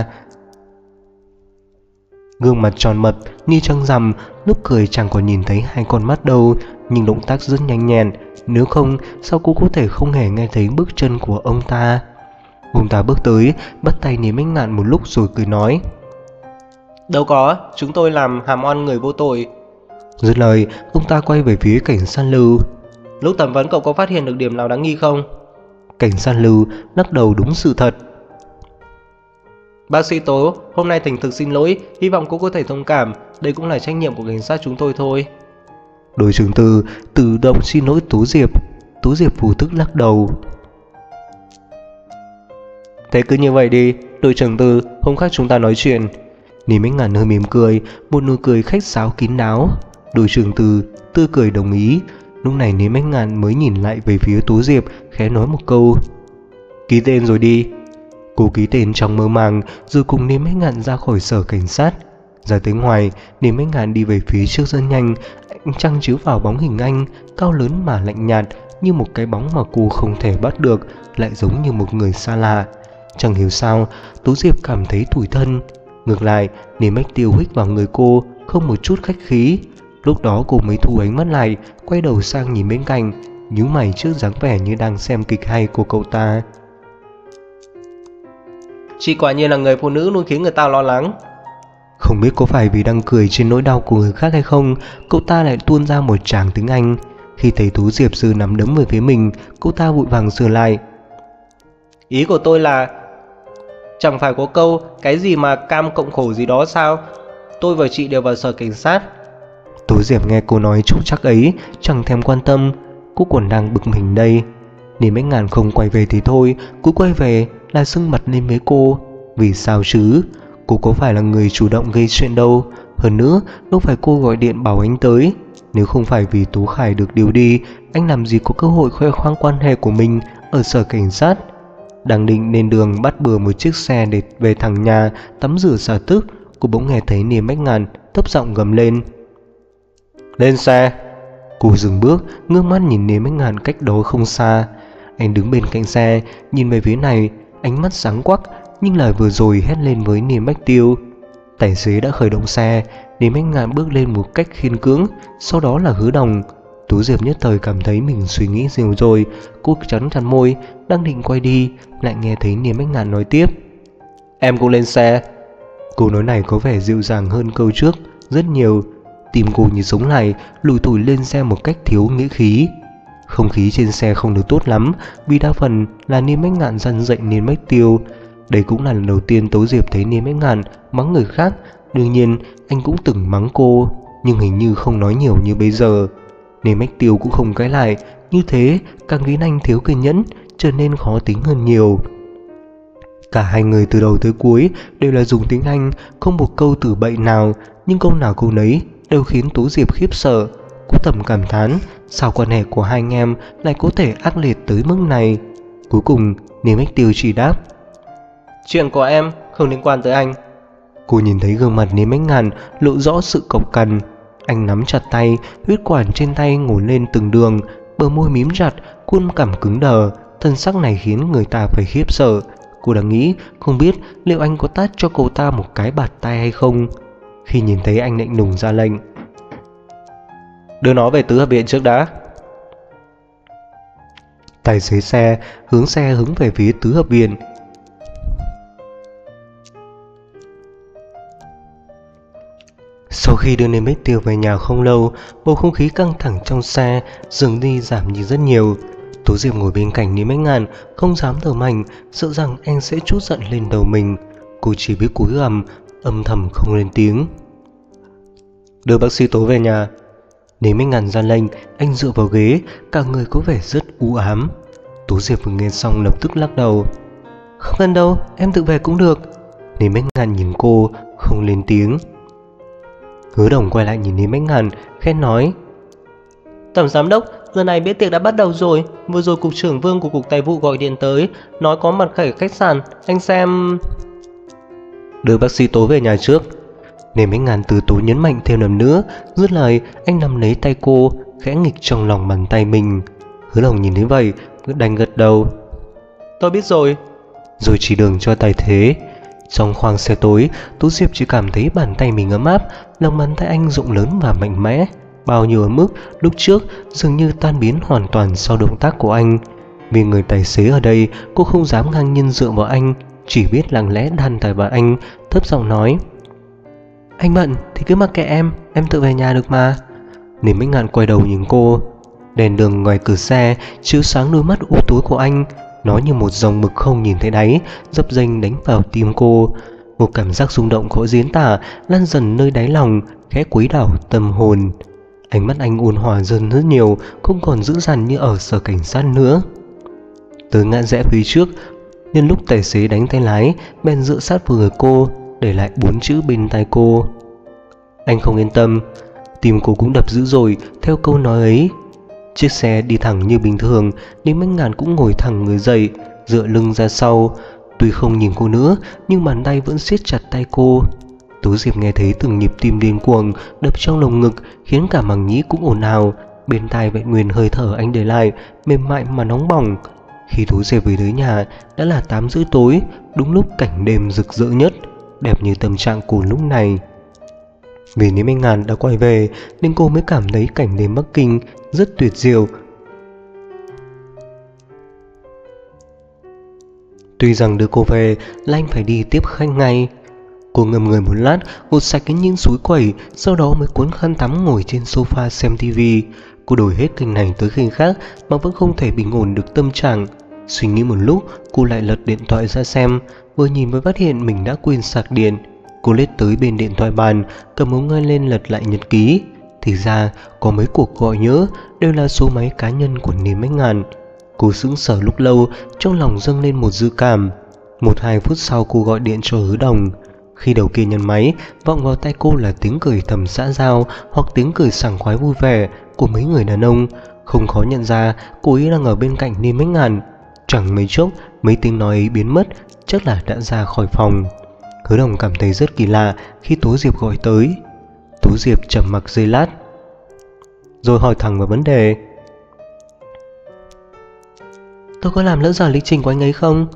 gương mặt tròn mật như trăng rằm, lúc cười chẳng còn nhìn thấy hai con mắt đâu, nhưng động tác rất nhanh nhẹn, nếu không sao cô có thể không hề nghe thấy bước chân của ông ta. Ông ta bước tới, bắt tay Niêm Bách Ngạn một lúc rồi cười nói: Đâu có, chúng tôi làm hàm oan người vô tội. Dứt lời, ông ta quay về phía cảnh sát Lưu. Lúc thẩm vấn cậu có phát hiện được điểm nào đáng nghi không? Cảnh sát Lưu lắc đầu đúng sự thật. Bác sĩ Tố, hôm nay thành thực xin lỗi, hy vọng cô có thể thông cảm, đây cũng là trách nhiệm của cảnh sát chúng tôi thôi. Đội trưởng Từ tự động xin lỗi Tố Diệp. Tố Diệp vô thức lắc đầu. Thế cứ như vậy đi, đội trưởng Từ, hôm khác chúng ta nói chuyện. Niêm Bách Ngạn hơi mỉm cười, một nụ cười khách sáo kín đáo. Đội trưởng Từ tươi cười đồng ý. Lúc này Niêm Bách Ngạn mới nhìn lại về phía Tố Diệp, khẽ nói một câu: Ký tên rồi đi. Cô ký tên trong mơ màng rồi cùng Niêm Bách Ngạn ra khỏi sở cảnh sát. Ra tới ngoài, Niêm Bách Ngạn đi về phía trước rất nhanh. Ánh trăng chiếu vào bóng hình anh, cao lớn mà lạnh nhạt, như một cái bóng mà cô không thể bắt được, lại giống như một người xa lạ. Chẳng hiểu sao, Tố Diệp cảm thấy tủi thân. Ngược lại, Niêm Bách Tiêu hít vào người cô, không một chút khách khí. Lúc đó cô mới thu ánh mắt lại, quay đầu sang nhìn bên cạnh, nhíu mày trước dáng vẻ như đang xem kịch hay của cậu ta. Chị quả nhiên là người phụ nữ luôn khiến người ta lo lắng. Không biết có phải vì đang cười trên nỗi đau của người khác hay không, cậu ta lại tuôn ra một tràng tiếng Anh. Khi thấy Tố Diệp giơ nắm đấm về phía mình, cậu ta vội vàng sửa lại: Ý của tôi là chẳng phải có câu cái gì mà cam cộng khổ gì đó sao? Tôi và chị đều vào sở cảnh sát. Tố Diệp nghe cô nói trúc chắc ấy, chẳng thèm quan tâm. Cô còn đang bực mình đây. Niêm Bách Ngạn không quay về thì thôi, cứ quay về là sưng mặt lên với cô. Vì sao chứ? Cô có phải là người chủ động gây chuyện đâu. Hơn nữa, đâu phải cô gọi điện bảo anh tới. Nếu không phải vì Tú Khải được điều đi, anh làm gì có cơ hội khoe khoang quan hệ của mình ở sở cảnh sát. Đang định lên đường bắt bừa một chiếc xe để về thẳng nhà tắm rửa xả tức, cô bỗng nghe thấy Niêm Bách Ngạn thấp giọng gầm lên: Lên xe! Cô dừng bước, ngước mắt nhìn Niêm Bách Ngạn cách đó không xa. Anh đứng bên cạnh xe, nhìn về phía này, ánh mắt sáng quắc, nhưng lời vừa rồi hét lên với Niêm Bách Tiêu. Tài xế đã khởi động xe, Niêm Bách Ngạn bước lên một cách khiên cưỡng, sau đó là Hứa Đồng. Tú Diệp nhất thời cảm thấy mình suy nghĩ nhiều rồi, cô cắn chặt môi, đang định quay đi, lại nghe thấy Niêm Bách Ngạn nói tiếp: Em cũng lên xe. Câu nói này có vẻ dịu dàng hơn câu trước rất nhiều. Tim cô như sống lại, lủi thủi lên xe một cách thiếu nghĩa khí. Không khí trên xe không được tốt lắm, vì đa phần là Niêm Bách Ngạn dằn dạy Niêm Bách Tiêu. Đây cũng là lần đầu tiên Tố Diệp thấy Niêm Bách Ngạn mắng người khác. Đương nhiên anh cũng từng mắng cô, nhưng hình như không nói nhiều như bây giờ. Niêm Bách Tiêu cũng không cãi lại, như thế càng khiến anh thiếu kiên nhẫn, trở nên khó tính hơn nhiều. Cả hai người từ đầu tới cuối đều là dùng tiếng Anh, không một câu từ bậy nào, nhưng câu nào câu nấy đều khiến Tố Diệp khiếp sợ. Cô thầm cảm thán, sao quan hệ của hai anh em lại có thể ác liệt tới mức này. Cuối cùng Niêm Bách Tiêu chỉ đáp: Chuyện của em không liên quan tới anh. Cô nhìn thấy gương mặt Niêm Bách Ngạn lộ rõ sự cộc cằn. Anh nắm chặt tay, huyết quản trên tay ngổn lên từng đường, bờ môi mím chặt, khuôn cằm cứng đờ. Thân sắc này khiến người ta phải khiếp sợ. Cô đang nghĩ không biết liệu anh có tát cho cậu ta một cái bạt tay hay không. Khi nhìn thấy anh lạnh lùng ra lệnh: Đưa nó về tứ hợp viện trước đã. Tài xế xe hướng về phía tứ hợp viện. Sau khi đưa Niêm Bách Tiêu về nhà không lâu, bầu không khí căng thẳng trong xe dường đi giảm đi rất nhiều. Tố Diệp ngồi bên cạnh Niêm Bách Ngạn, không dám thở mạnh, sợ rằng anh sẽ trút giận lên đầu mình. Cô chỉ biết cúi gằm, âm thầm không lên tiếng. Đưa bác sĩ Tố về nhà. Niêm Bách Ngạn ra lệnh, anh dựa vào ghế, cả người có vẻ rất u ám. Tố Diệp vừa nghe xong lập tức lắc đầu: Không cần đâu, em tự về cũng được. Niêm Bách Ngạn nhìn cô, không lên tiếng. Hứa Đồng quay lại nhìn Lý Bách Ngàn, khẽ nói: Tổng giám đốc, giờ này bữa tiệc đã bắt đầu rồi. Vừa rồi cục trưởng Vương của cục tài vụ gọi điện tới, nói có mặt khởi khách sạn. Anh xem... Đưa bác sĩ Tố về nhà trước. Lý Bách Ngàn từ tốn nhấn mạnh thêm lần nữa. Dứt lời, anh nắm lấy tay cô, khẽ nghịch trong lòng bàn tay mình. Hứa Đồng nhìn thấy vậy, đành gật đầu. Tôi biết rồi. Rồi chỉ đường cho tài thế. Trong khoang xe tối, Tú Diệp chỉ cảm thấy bàn tay mình ấm áp. Lòng bàn tay anh rộng lớn và mạnh mẽ, bao nhiêu ở mức lúc trước dường như tan biến hoàn toàn sau động tác của anh. Vì người tài xế ở đây, cô không dám ngang nhiên dựa vào anh, chỉ biết lặng lẽ đan tay vào anh, thấp giọng nói: Anh bận thì cứ mặc kệ em tự về nhà được mà. Niềm Bách Ngạn quay đầu nhìn cô. Đèn đường ngoài cửa xe chiếu sáng đôi mắt u tối của anh, nó như một dòng mực không nhìn thấy đáy, dấp dênh đánh vào tim cô. Một cảm giác rung động khó diễn tả lan dần nơi đáy lòng, khẽ quấy đảo tâm hồn. Ánh mắt anh ôn hòa dần rất nhiều, không còn dữ dằn như ở sở cảnh sát nữa. Tới ngã rẽ phía trước, nhân lúc tài xế đánh tay lái, bèn dựa sát vào người cô, để lại 4 chữ bên tai cô: Anh không yên tâm. Tim cô cũng đập dữ dội theo câu nói ấy. Chiếc xe đi thẳng như bình thường, Lý Bách Ngạn cũng ngồi thẳng người dậy, dựa lưng ra sau. Tuy không nhìn cô nữa, nhưng bàn tay vẫn siết chặt tay cô. Tú Diệp nghe thấy từng nhịp tim điên cuồng đập trong lồng ngực, khiến cả màng nhĩ cũng ồn ào. Bên tai vẹn nguyên hơi thở anh để lại, mềm mại mà nóng bỏng. Khi Tú Diệp về tới nhà, đã là 8 rưỡi tối, đúng lúc cảnh đêm rực rỡ nhất, đẹp như tâm trạng cô lúc này. Vì Lý Bách Ngạn đã quay về nên cô mới cảm thấy cảnh đêm Bắc Kinh rất tuyệt diệu. Tuy rằng đưa cô về là anh phải đi tiếp khách ngay. Cô ngâm người một lát, gột sạch cái nhịn suối quẩy, sau đó mới cuốn khăn tắm ngồi trên sofa xem tivi. Cô đổi hết kênh này tới kênh khác mà vẫn không thể bình ổn được tâm trạng. Suy nghĩ một lúc, cô lại lật điện thoại ra xem. Vừa nhìn mới phát hiện mình đã quên sạc điện. Cô lết tới bên điện thoại bàn, cầm ống nghe lên lật lại nhật ký. Thì ra có mấy cuộc gọi nhớ đều là số máy cá nhân của Lý Bách Ngạn. Cô sững sờ lúc lâu, trong lòng dâng lên một dự cảm. 1-2 phút sau cô gọi điện cho Hứa Đồng. Khi đầu kia nhấn máy, vọng vào tai cô là tiếng cười thầm xã giao hoặc tiếng cười sảng khoái vui vẻ của mấy người đàn ông. Không khó nhận ra cô ấy đang ở bên cạnh Lý Bách Ngạn. Chẳng mấy chốc mấy tiếng nói ấy biến mất, chắc là đã ra khỏi phòng. Hứa Đồng cảm thấy rất kỳ lạ khi Tú Diệp gọi tới. Tú Diệp trầm mặc giây lát, rồi hỏi thẳng vào vấn đề: Tôi có làm lỡ dở lịch trình của anh ấy không?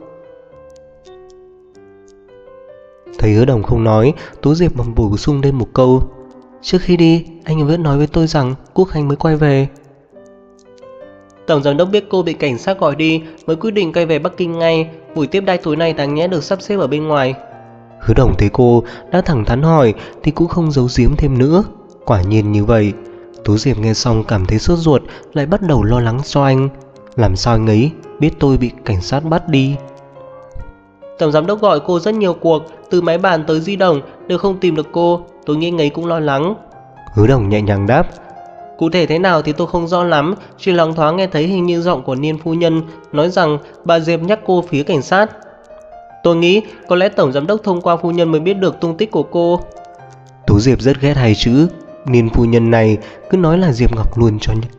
Thấy Hứa Đồng không nói, Tú Diệp bỗng bổ sung thêm một câu: Trước khi đi, anh vẫn nói với tôi rằng Quốc Khánh mới quay về. Tổng giám đốc biết cô bị cảnh sát gọi đi mới quyết định quay về Bắc Kinh ngay. Buổi tiếp đãi tối nay đáng nhẽ được sắp xếp ở bên ngoài. Hứa Đồng thấy cô đã thẳng thắn hỏi thì cũng không giấu giếm thêm nữa. Quả nhiên như vậy. Tú Diệp nghe xong cảm thấy sốt ruột, lại bắt đầu lo lắng cho anh. Làm sao anh ấy biết tôi bị cảnh sát bắt đi? Tổng giám đốc gọi cô rất nhiều cuộc, từ máy bàn tới di động, đều không tìm được cô. Tôi nghĩ anh ấy cũng lo lắng. Hứa Đồng nhẹ nhàng đáp: Cụ thể thế nào thì tôi không rõ lắm, chỉ loáng thoáng nghe thấy hình như giọng của Niên phu nhân nói rằng bà Diệp nhắc cô phía cảnh sát. Tôi nghĩ có lẽ tổng giám đốc thông qua phu nhân mới biết được tung tích của cô. Tú Diệp rất ghét hai chữ Niên phu nhân này, cứ nói là Diệp Ngọc luôn cho nhận.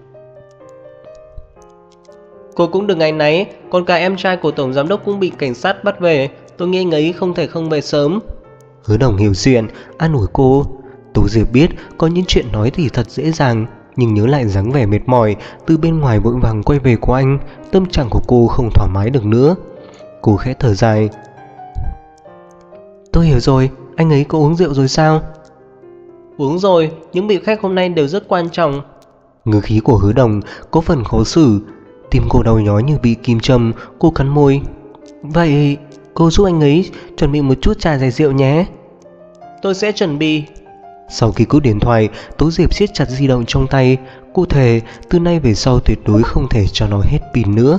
Cô cũng đừng áy náy, con cả em trai của tổng giám đốc cũng bị cảnh sát bắt về. Tôi nghĩ anh ấy không thể không về sớm. Hứa Đồng hiểu chuyện, an ủi cô. Tú Diệp biết có những chuyện nói thì thật dễ dàng, nhưng nhớ lại dáng vẻ mệt mỏi từ bên ngoài vội vàng quay về của anh, tâm trạng của cô không thoải mái được nữa. Cô khẽ thở dài: Tôi hiểu rồi, anh ấy có uống rượu rồi sao? Uống rồi, những vị khách hôm nay đều rất quan trọng. Ngữ khí của Hứa Đồng có phần khó xử. Tim cô đau nhói như bị kim châm. Cô cắn môi: Vậy cô giúp anh ấy chuẩn bị một chút trà giải rượu nhé. Tôi sẽ chuẩn bị. Sau khi cúp điện thoại, Tú Diệp siết chặt di động trong tay. Cụ thể từ nay về sau tuyệt đối không thể cho nó hết pin nữa.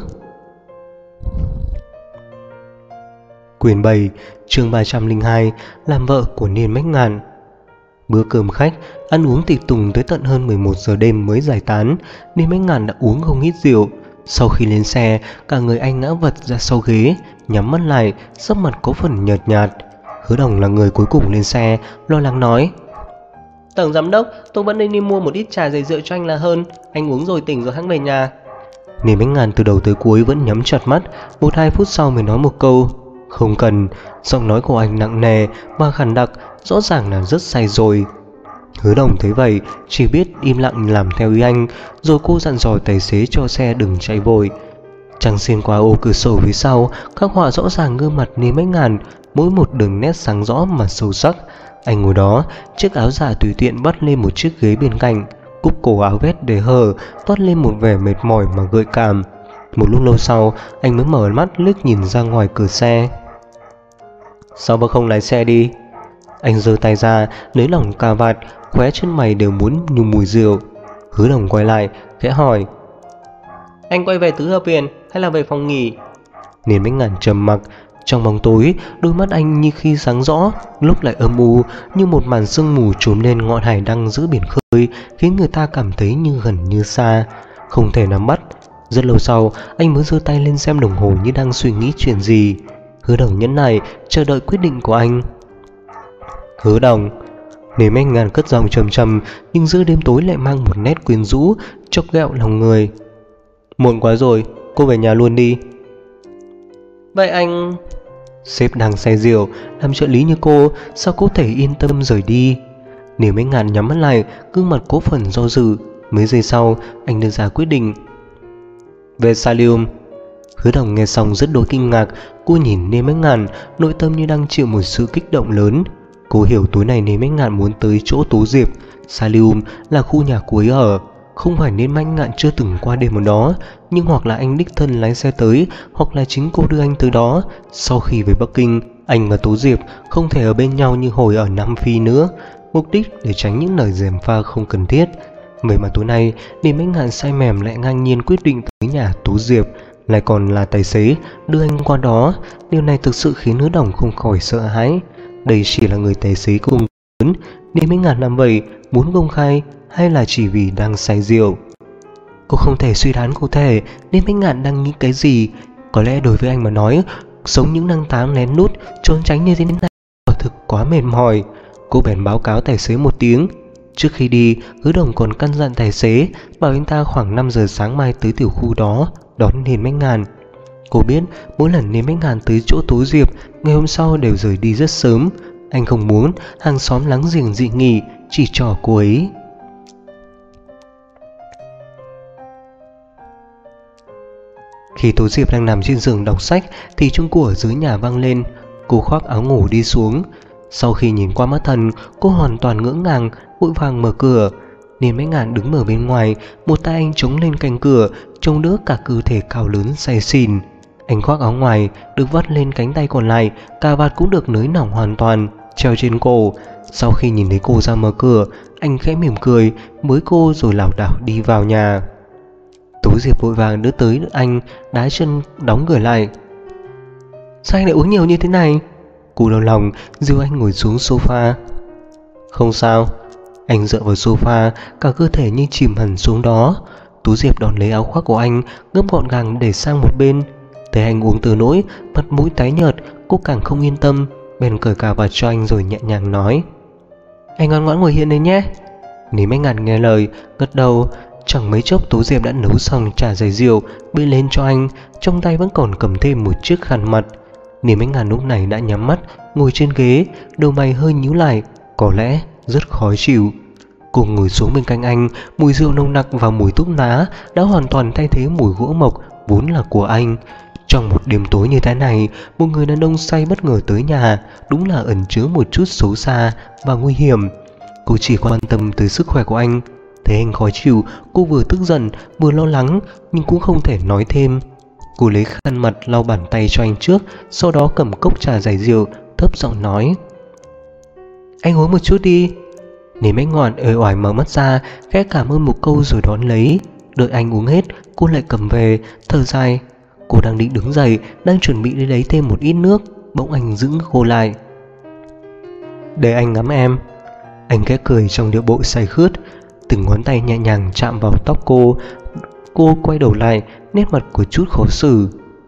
Quyển 7, chương 302, làm vợ của Niên Bách Ngạn. Bữa cơm khách, ăn uống tiệc tùng tới tận hơn 11 giờ đêm mới giải tán. Niên Bách Ngạn đã uống không ít rượu. Sau khi lên xe, cả người anh ngã vật ra sau ghế, nhắm mắt lại, sắc mặt có phần nhợt nhạt. Hứa Đồng là người cuối cùng lên xe, lo lắng nói: Tổng giám đốc, tôi vẫn nên đi mua một ít trà dày rượu cho anh là hơn. Anh uống rồi tỉnh rồi hãng về nhà. Niềm Ánh Ngàn từ đầu tới cuối vẫn nhắm chặt mắt, 1-2 phút sau mới nói một câu: "Không cần." Giọng nói của anh nặng nề và khàn đặc, rõ ràng là rất say rồi. Hứa Đồng thấy vậy chỉ biết im lặng làm theo ý anh, rồi cô dặn dò tài xế cho xe đừng chạy vội. Trăng xuyên qua ô cửa sổ phía sau khắc họa rõ ràng gương mặt Niềm Ánh Ngàn, mỗi một đường nét sáng rõ mà sâu sắc. Anh ngồi đó, chiếc áo giả tùy tiện bắt lên một chiếc ghế bên cạnh, cúc cổ áo vét để hở toát lên một vẻ mệt mỏi mà gợi cảm. Một lúc lâu sau, anh mới mở mắt liếc nhìn ra ngoài cửa xe. "Sao mà không lái xe đi?" Anh giơ tay ra lấy lỏng cà vạt, khóe chân mày đều muốn nhung mùi rượu. Hứa Đồng quay lại khẽ hỏi: Anh quay về tứ hợp viện hay là về phòng nghỉ? Niềm Ánh Ngàn trầm mặc. Trong bóng tối, đôi mắt anh như khi sáng rõ, lúc lại âm u, như một màn sương mù trùm lên ngọn hải đăng giữa biển khơi, khiến người ta cảm thấy như gần như xa, không thể nắm bắt. Rất lâu sau, anh mới giơ tay lên xem đồng hồ như đang suy nghĩ chuyện gì. Hứa Đồng nhẫn nại chờ đợi quyết định của anh. "Hứa Đồng." Niềm Ánh Ngàn cất giọng trầm trầm, nhưng giữa đêm tối lại mang một nét quyến rũ, chọc ghẹo lòng người. "Muộn quá rồi, cô về nhà luôn đi." Vậy anh... Sếp đang say rượu, làm trợ lý như cô, sao có thể yên tâm rời đi? Niềm Ánh Ngàn nhắm mắt lại, gương mặt có phần do dự. Mấy giây sau, anh đưa ra quyết định: "Về Salium." Hứa Đồng nghe xong rất đỗi kinh ngạc. Cô nhìn Niềm Ánh Ngàn, nội tâm như đang chịu một sự kích động lớn. Cô hiểu tối nay Niềm Ánh Ngàn muốn tới chỗ Tố Diệp. Salium là khu nhà cô ấy ở. Không phải Niềm Ánh Ngàn chưa từng qua đêm ở đó, nhưng hoặc là anh đích thân lái xe tới, hoặc là chính cô đưa anh tới đó. Sau khi về Bắc Kinh, anh và Tố Diệp không thể ở bên nhau như hồi ở Nam Phi nữa, mục đích để tránh những lời gièm pha không cần thiết. Vậy mà tối nay, Niềm Ánh Ngàn say mềm lại ngang nhiên quyết định tới nhà Tố Diệp, lại còn là tài xế đưa anh qua đó. Điều này thực sự khiến Hứa Đồng không khỏi sợ hãi. Đây chỉ là người tài xế cùng lớn, Niềm Ánh Ngàn làm vậy muốn công khai hay là chỉ vì đang say rượu? Cô không thể suy đoán cụ thể Niềm Ánh Ngàn đang nghĩ cái gì. Có lẽ đối với anh mà nói, sống những năm tháng lén lút trốn tránh như thế này quả thực quá mệt mỏi. Cô bèn báo cáo tài xế một tiếng. Trước khi đi, Hứa Đồng còn căn dặn tài xế bảo anh ta khoảng 5 giờ sáng mai tới tiểu khu đó đón Niềm Ánh Ngàn. Cô biết mỗi lần Niềm Ánh Ngàn tới chỗ Tố Diệp, ngày hôm sau đều rời đi rất sớm. Anh không muốn hàng xóm láng giềng dị nghị chỉ trỏ cô ấy. Khi Tố Diệp đang nằm trên giường đọc sách thì chuông cửa ở dưới nhà vang lên. Cô khoác áo ngủ đi xuống. Sau khi nhìn qua mắt thần, cô hoàn toàn ngỡ ngàng, vội vàng mở cửa. Niềm Ánh Ngàn đứng ở bên ngoài, một tay anh chống lên cạnh cửa, trông đỡ cả cơ thể cao lớn say xỉn. Anh khoác áo ngoài được vắt lên cánh tay còn lại, cà vạt cũng được nới lỏng hoàn toàn, treo trên cổ. Sau khi nhìn thấy cô ra mở cửa, anh khẽ mỉm cười với cô rồi lảo đảo đi vào nhà. Tố Diệp vội vàng đưa tới anh, đá chân đóng cửa lại. "Sao anh lại uống nhiều như thế này?" Cô đau lòng dìu anh ngồi xuống sofa. "Không sao." Anh dựa vào sofa, cả cơ thể như chìm hẳn xuống đó. Tố Diệp đón lấy áo khoác của anh, gấp gọn gàng để sang một bên. Thấy anh uống từ nỗi mặt mũi tái nhợt, cô càng không yên tâm, bèn cởi cà vạt cho anh rồi nhẹ nhàng nói: "Anh ngoan ngoãn ngồi hiện đây nhé." Niềm Ánh Ngàn nghe lời, gật đầu. Chẳng mấy chốc Tố Diệp đã nấu xong trà dày rượu bê lên cho anh, trong tay vẫn còn cầm thêm một chiếc khăn mặt. Niềm Ánh Ngàn lúc này đã nhắm mắt ngồi trên ghế, đầu mày hơi nhíu lại, có lẽ rất khó chịu. Cô ngồi xuống bên cạnh anh, mùi rượu nồng nặc và mùi thuốc lá đã hoàn toàn thay thế mùi gỗ mộc vốn là của anh. Trong một đêm tối như thế này, một người đàn ông say bất ngờ tới nhà đúng là ẩn chứa một chút xấu xa và nguy hiểm. Cô chỉ quan tâm tới sức khỏe của anh. Thấy anh khó chịu, cô vừa tức giận vừa lo lắng, nhưng cũng không thể nói thêm. Cô lấy khăn mặt lau bàn tay cho anh trước, sau đó cầm cốc trà dày rượu, thấp giọng nói: "Anh uống một chút đi." Niềm Ánh Ngàn uể oải mở mắt ra, khẽ cảm ơn một câu rồi đón lấy. Đợi anh uống hết, cô lại cầm về, thở dài. Cô đang định đứng dậy, đang chuẩn bị đi lấy thêm một ít nước, bỗng anh giữ cô lại. "Để anh ngắm em." Anh khẽ cười trong điệu bộ say khướt. Từng ngón tay nhẹ nhàng chạm vào tóc cô. Cô quay đầu lại, nét mặt có chút khó xử.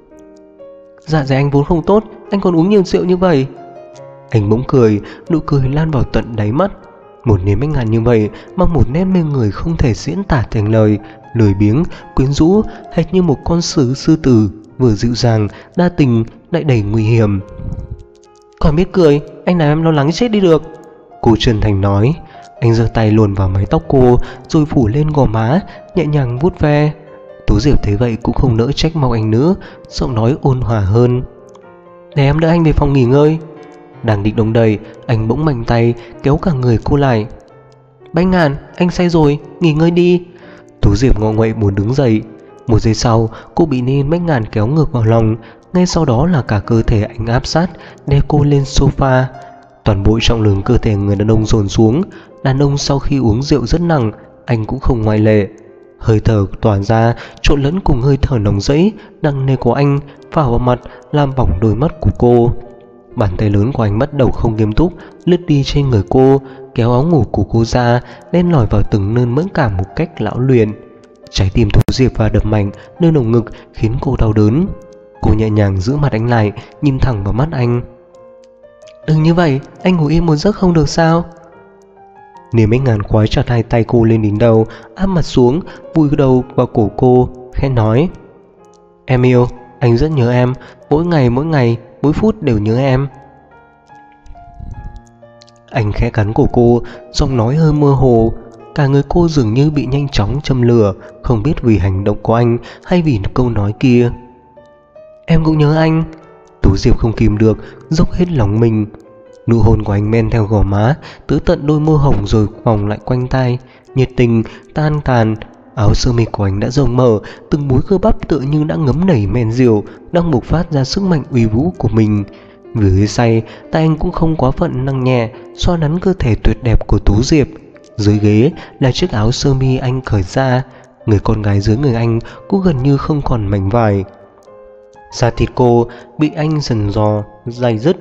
"Dạ dày anh vốn không tốt, anh còn uống nhiều rượu như vậy." Anh bỗng cười, nụ cười lan vào tận đáy mắt. Một nến bách ngàn như vậy mang một nét mê người không thể diễn tả thành lời, lười biếng, quyến rũ, hệt như một con sư tử, vừa dịu dàng, đa tình lại đầy nguy hiểm. Còn biết cười, anh làm em lo lắng chết đi được. Cô chân thành nói. Anh giơ tay luồn vào mái tóc cô, rồi phủ lên gò má, nhẹ nhàng vuốt ve. Tú Diệp thấy vậy cũng không nỡ trách móc anh nữa, giọng nói ôn hòa hơn. Để em đỡ anh về phòng nghỉ ngơi. Đang định động đậy, anh bỗng mạnh tay kéo cả người cô lại. Bách Ngàn, anh say rồi, nghỉ ngơi đi. Tú Diệp ngọ nguậy muốn đứng dậy. Một giây sau, cô bị Ninh Bách Ngàn kéo ngược vào lòng. Ngay sau đó là cả cơ thể anh áp sát, đè cô lên sofa. Toàn bộ trọng lượng cơ thể người đàn ông dồn xuống. Đàn ông sau khi uống rượu rất nặng, anh cũng không ngoại lệ. Hơi thở tỏa ra trộn lẫn cùng hơi thở nồng rẫy nặng nề của anh phả vào mặt, làm bỏng đôi mắt của cô. Bàn tay lớn của anh bắt đầu không nghiêm túc, lướt đi trên người cô, kéo áo ngủ của cô ra, len lỏi vào từng nơi mẫn cảm một cách lão luyện. Trái tim Tú Diệp và đập mạnh nơi lồng ngực khiến cô đau đớn. Cô nhẹ nhàng giữ mặt anh lại, nhìn thẳng vào mắt anh. Đừng như vậy, anh ngủ im một giấc không được sao? Niềm Bách Ngàn khóa chặt hai tay cô lên đỉnh đầu, áp mặt xuống, vùi đầu vào cổ cô, khẽ nói. Em yêu, anh rất nhớ em, mỗi ngày, mỗi phút đều nhớ em. Anh khẽ cắn cổ cô, giọng nói hơi mơ hồ. Cả người cô dường như bị nhanh chóng châm lửa, không biết vì hành động của anh hay vì câu nói kia. Em cũng nhớ anh. Tú Diệp không kìm được, dốc hết lòng mình. Nụ hôn của anh men theo gò má, tới tận đôi môi hồng rồi vòng lại quanh tai, nhiệt tình, tan tàn. Áo sơ mi của anh đã rộng mở, từng múi cơ bắp tựa như đã ngấm nảy men rượu, đang bộc phát ra sức mạnh uy vũ của mình. Vì hơi say, tay anh cũng không quá phận nặng nhẹ, xoa nắn cơ thể tuyệt đẹp của Tú Diệp. Dưới ghế là chiếc áo sơ mi anh cởi ra, người con gái dưới người anh cũng gần như không còn mảnh vải. Da thịt cô bị anh dần dò, dày dứt.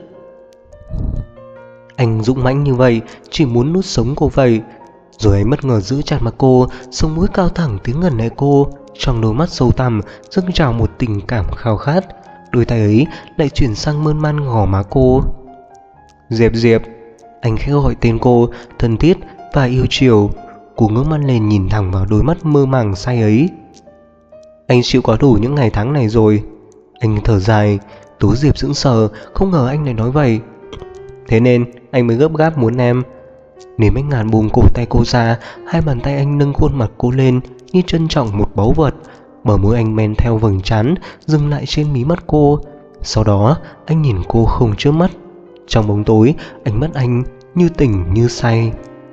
Anh dũng mãnh như vậy, chỉ muốn nuốt sống cô vậy. Rồi anh bất ngờ giữ chặt mặt cô, sống mũi cao thẳng tiến gần lại cô. Trong đôi mắt sâu thẳm dâng trào một tình cảm khao khát. Đôi tay ấy lại chuyển sang mơn man gò má cô. Diệp Diệp. Anh khẽ gọi tên cô, thân thiết và yêu chiều. Cô ngước mắt lên nhìn thẳng vào đôi mắt mơ màng say ấy. Anh chịu có đủ những ngày tháng này rồi. Anh thở dài. Tú Diệp sững sờ, không ngờ anh lại nói vậy. Thế nên anh mới gấp gáp muốn em. Niềm Bách Ngàn buông cổ tay cô ra, hai bàn tay anh nâng khuôn mặt cô lên như trân trọng một báu vật. Bờ môi anh men theo vầng trán, dừng lại trên mí mắt cô. Sau đó anh nhìn cô không chớp mắt. Trong bóng tối, ánh mắt anh như tỉnh như say.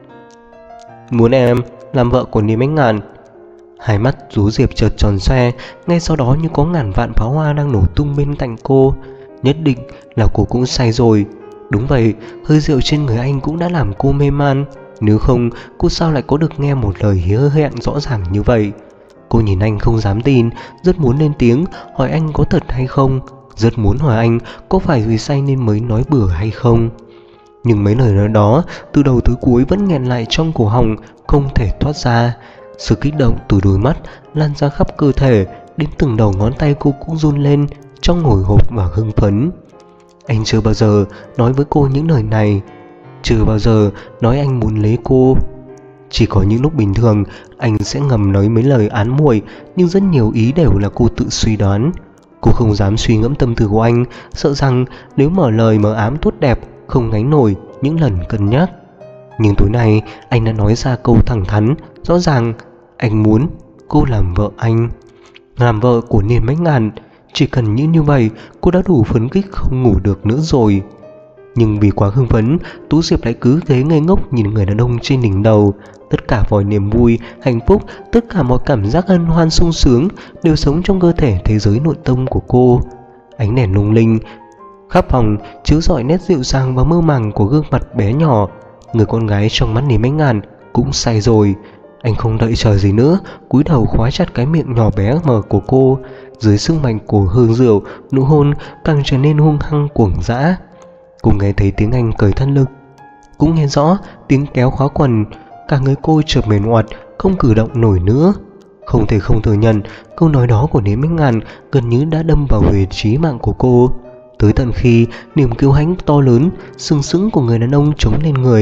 Muốn em làm vợ của Niềm Bách Ngàn. Hai mắt Tú Diệp chợt tròn xoe, ngay sau đó như có ngàn vạn pháo hoa đang nổ tung bên cạnh cô. Nhất định là cô cũng say rồi. Đúng vậy, hơi rượu trên người anh cũng đã làm cô mê man. Nếu không, cô sao lại có được nghe một lời hứa hẹn rõ ràng như vậy? Cô nhìn anh không dám tin, rất muốn lên tiếng hỏi anh có thật hay không, rất muốn hỏi anh có phải vì say nên mới nói bừa hay không. Nhưng mấy lời nói đó từ đầu tới cuối vẫn nghẹn lại trong cổ họng, không thể thoát ra. Sự kích động từ đôi mắt lan ra khắp cơ thể, đến từng đầu ngón tay cô cũng run lên trong hồi hộp và hưng phấn. Anh chưa bao giờ nói với cô những lời này, chưa bao giờ nói anh muốn lấy cô. Chỉ có những lúc bình thường anh sẽ ngầm nói mấy lời án muội, nhưng rất nhiều ý đều là cô tự suy đoán. Cô không dám suy ngẫm tâm tư của anh, sợ rằng nếu mở lời mờ ám tốt đẹp không gánh nổi những lần cân nhắc. Nhưng tối nay anh đã nói ra câu thẳng thắn, rõ ràng. Anh muốn cô làm vợ anh, làm vợ của Niềm Bách Ngàn. Chỉ cần như vậy cô đã đủ phấn khích không ngủ được nữa rồi. Nhưng vì quá hưng phấn, Tú Diệp lại cứ thế ngây ngốc nhìn người đàn ông trên đỉnh đầu. Tất cả mọi niềm vui, hạnh phúc, tất cả mọi cảm giác hân hoan sung sướng đều sống trong cơ thể thế giới nội tâm của cô. Ánh đèn lung linh khắp phòng chiếu rọi nét dịu dàng và mơ màng của gương mặt bé nhỏ. Người con gái trong mắt Niềm Bách Ngàn cũng say rồi. Anh không đợi chờ gì nữa, cúi đầu khóa chặt cái miệng nhỏ bé mờ của cô. Dưới sức mạnh của hương rượu, nụ hôn càng trở nên hung hăng cuồng dã. Cô nghe thấy tiếng anh cởi thân lực, cũng nghe rõ tiếng kéo khóa quần. Cả người cô chợt mềm oặt, không cử động nổi nữa. Không thể không thừa nhận, câu nói đó của Niềm Bách Ngàn gần như đã đâm vào huyệt chí mạng của cô. Tới tận khi niềm kiêu hãnh to lớn, sừng sững của người đàn ông chống lên người,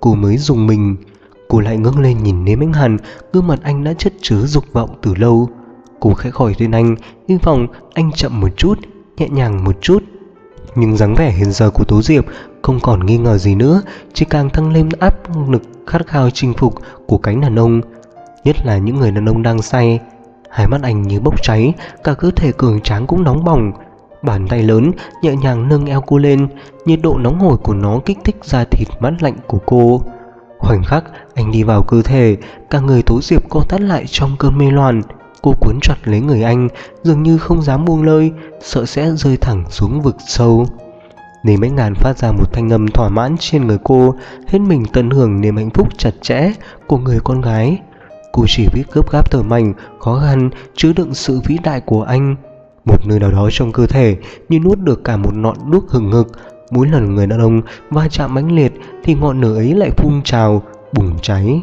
cô mới dùng mình. Cô lại ngước lên nhìn Nếm Ánh Hàn, gương mặt anh đã chất chứa dục vọng từ lâu. Cô khẽ khỏi tên anh, hy vọng anh chậm một chút, nhẹ nhàng một chút. Nhưng dáng vẻ hiện giờ của Tố Diệp không còn nghi ngờ gì nữa, chỉ càng tăng lên áp lực khát khao chinh phục của cánh đàn ông, nhất là những người đàn ông đang say. Hai mắt anh như bốc cháy, cả cơ thể cường tráng cũng nóng bỏng. Bàn tay lớn nhẹ nhàng nâng eo cô lên, nhiệt độ nóng hổi của nó kích thích da thịt mát lạnh của cô. Khoảnh khắc anh đi vào cơ thể, cả người Tố Diệp co thắt lại trong cơn mê loạn. Cô cuốn chặt lấy người anh, dường như không dám buông lơi, sợ sẽ rơi thẳng xuống vực sâu. Nếm Ánh Hàn phát ra một thanh âm thỏa mãn trên người cô, hết mình tận hưởng niềm hạnh phúc chặt chẽ của người con gái. Cô chỉ biết gấp gáp thở mạnh, khó khăn chứa đựng sự vĩ đại của anh. Một nơi nào đó trong cơ thể như nuốt được cả một ngọn đuốc hừng hực. Mỗi lần người đàn ông va chạm mãnh liệt thì ngọn lửa ấy lại phun trào, bùng cháy.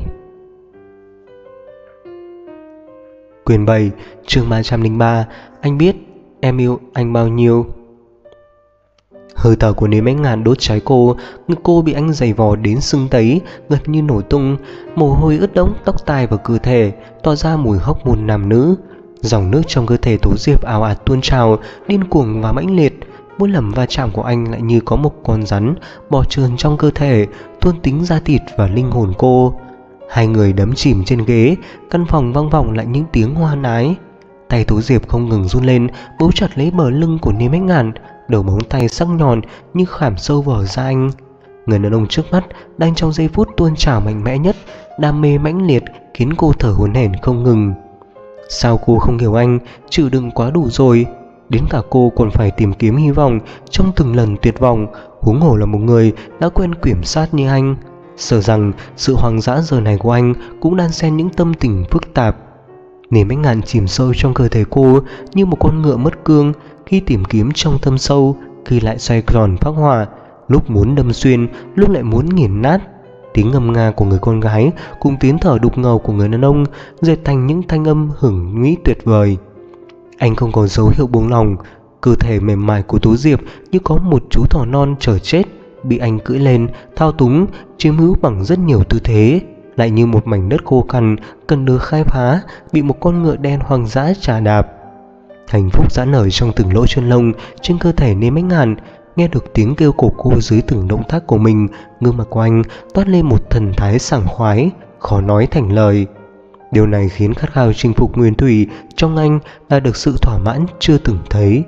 Quyển 7, chương 303. Anh biết em yêu anh bao nhiêu. Hơi thở của Nếm Ánh Hàn đốt cháy cô, ngực cô bị anh giày vò đến sưng tấy, gần như nổ tung. Mồ hôi ướt đẫm tóc tai và cơ thể, tỏa ra mùi hóc môn nam nữ. Dòng nước trong cơ thể Tố Diệp ào ạt tuôn trào, điên cuồng và mãnh liệt. Mỗi lần va chạm của anh lại như có một con rắn bò trườn trong cơ thể, tuôn tính da thịt và linh hồn cô. Hai người đắm chìm trên ghế, căn phòng vang vọng lại những tiếng hoan ái. Tay Tố Diệp không ngừng run lên, bấu chặt lấy bờ lưng của Nếm Ánh Hàn, đầu móng tay sắc nhọn như khảm sâu vào da anh. Người đàn ông trước mắt đang trong giây phút tuôn trào mạnh mẽ nhất, đam mê mãnh liệt khiến cô thở hổn hển không ngừng. Sao cô không hiểu anh, chịu đựng quá đủ rồi. Đến cả cô còn phải tìm kiếm hy vọng trong từng lần tuyệt vọng, huống hồ là một người đã quen kiểm soát như anh. Sợ rằng sự hoang dã giờ này của anh cũng đan xen những tâm tình phức tạp. Nếm Ánh Hàn chìm sâu trong cơ thể cô như một con ngựa mất cương, khi tìm kiếm trong thâm sâu, khi lại xoay tròn phác họa, lúc muốn đâm xuyên, lúc lại muốn nghiền nát. Tiếng ngâm nga của người con gái cùng tiếng thở đục ngầu của người đàn ông dệt thành những thanh âm hửng mỹ tuyệt vời. Anh không còn dấu hiệu buông lỏng, cơ thể mềm mại của Tố Diệp như có một chú thỏ non chờ chết, bị anh cưỡi lên, thao túng, chiếm hữu bằng rất nhiều tư thế, lại như một mảnh đất khô cằn cần được khai phá, bị một con ngựa đen hoang dã chà đạp. Hạnh phúc giãn nở trong từng lỗ chân lông trên cơ thể Nếm Ánh Hàn. Nghe được tiếng kêu của cô dưới từng động tác của mình, gương mặt của anh toát lên một thần thái sảng khoái, khó nói thành lời. Điều này khiến khát khao chinh phục nguyên thủy trong anh đã được sự thỏa mãn chưa từng thấy.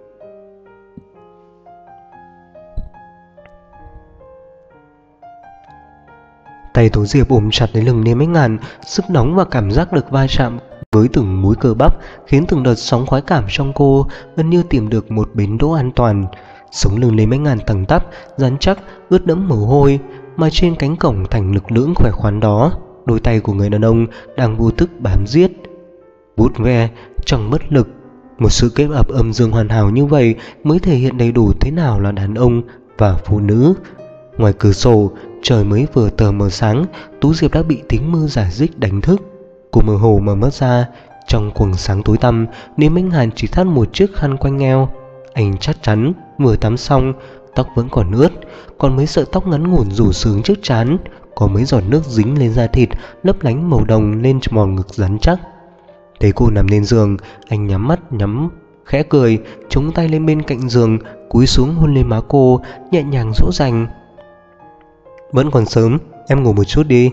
Tay Tố Diệp ôm chặt lấy lưng Nếm Ánh Hàn, sức nóng và cảm giác được va chạm với từng múi cơ bắp khiến từng đợt sóng khoái cảm trong cô gần như tìm được một bến đỗ an toàn. Sống lưng Nếm Ánh Hàn thẳng tắp, rắn chắc, ướt đẫm mồ hôi, mà trên cánh cổng thành lực lưỡng khỏe khoắn đó, đôi tay của người đàn ông đang vô thức bám giết, vút ve chẳng bất lực. Một sự kết hợp âm dương hoàn hảo như vậy mới thể hiện đầy đủ thế nào là đàn ông và phụ nữ. Ngoài cửa sổ, trời mới vừa tờ mờ sáng, Tú Diệp đã bị tiếng mưa rả rích đánh thức. Cô mơ hồ mở mắt ra, trong quầng sáng tối tăm, Nếm Ánh Hàn chỉ thắt một chiếc khăn quanh eo. Anh chắc chắn vừa tắm xong, tóc vẫn còn ướt, còn mấy sợi tóc ngắn ngủn rủ sướng trước trán, có mấy giọt nước dính lên da thịt lấp lánh màu đồng lên mòn ngực rắn chắc. Thấy cô nằm lên giường, anh nhắm mắt khẽ cười, chống tay lên bên cạnh giường, cúi xuống hôn lên má cô, nhẹ nhàng dỗ dành. Vẫn còn sớm, em ngủ một chút đi.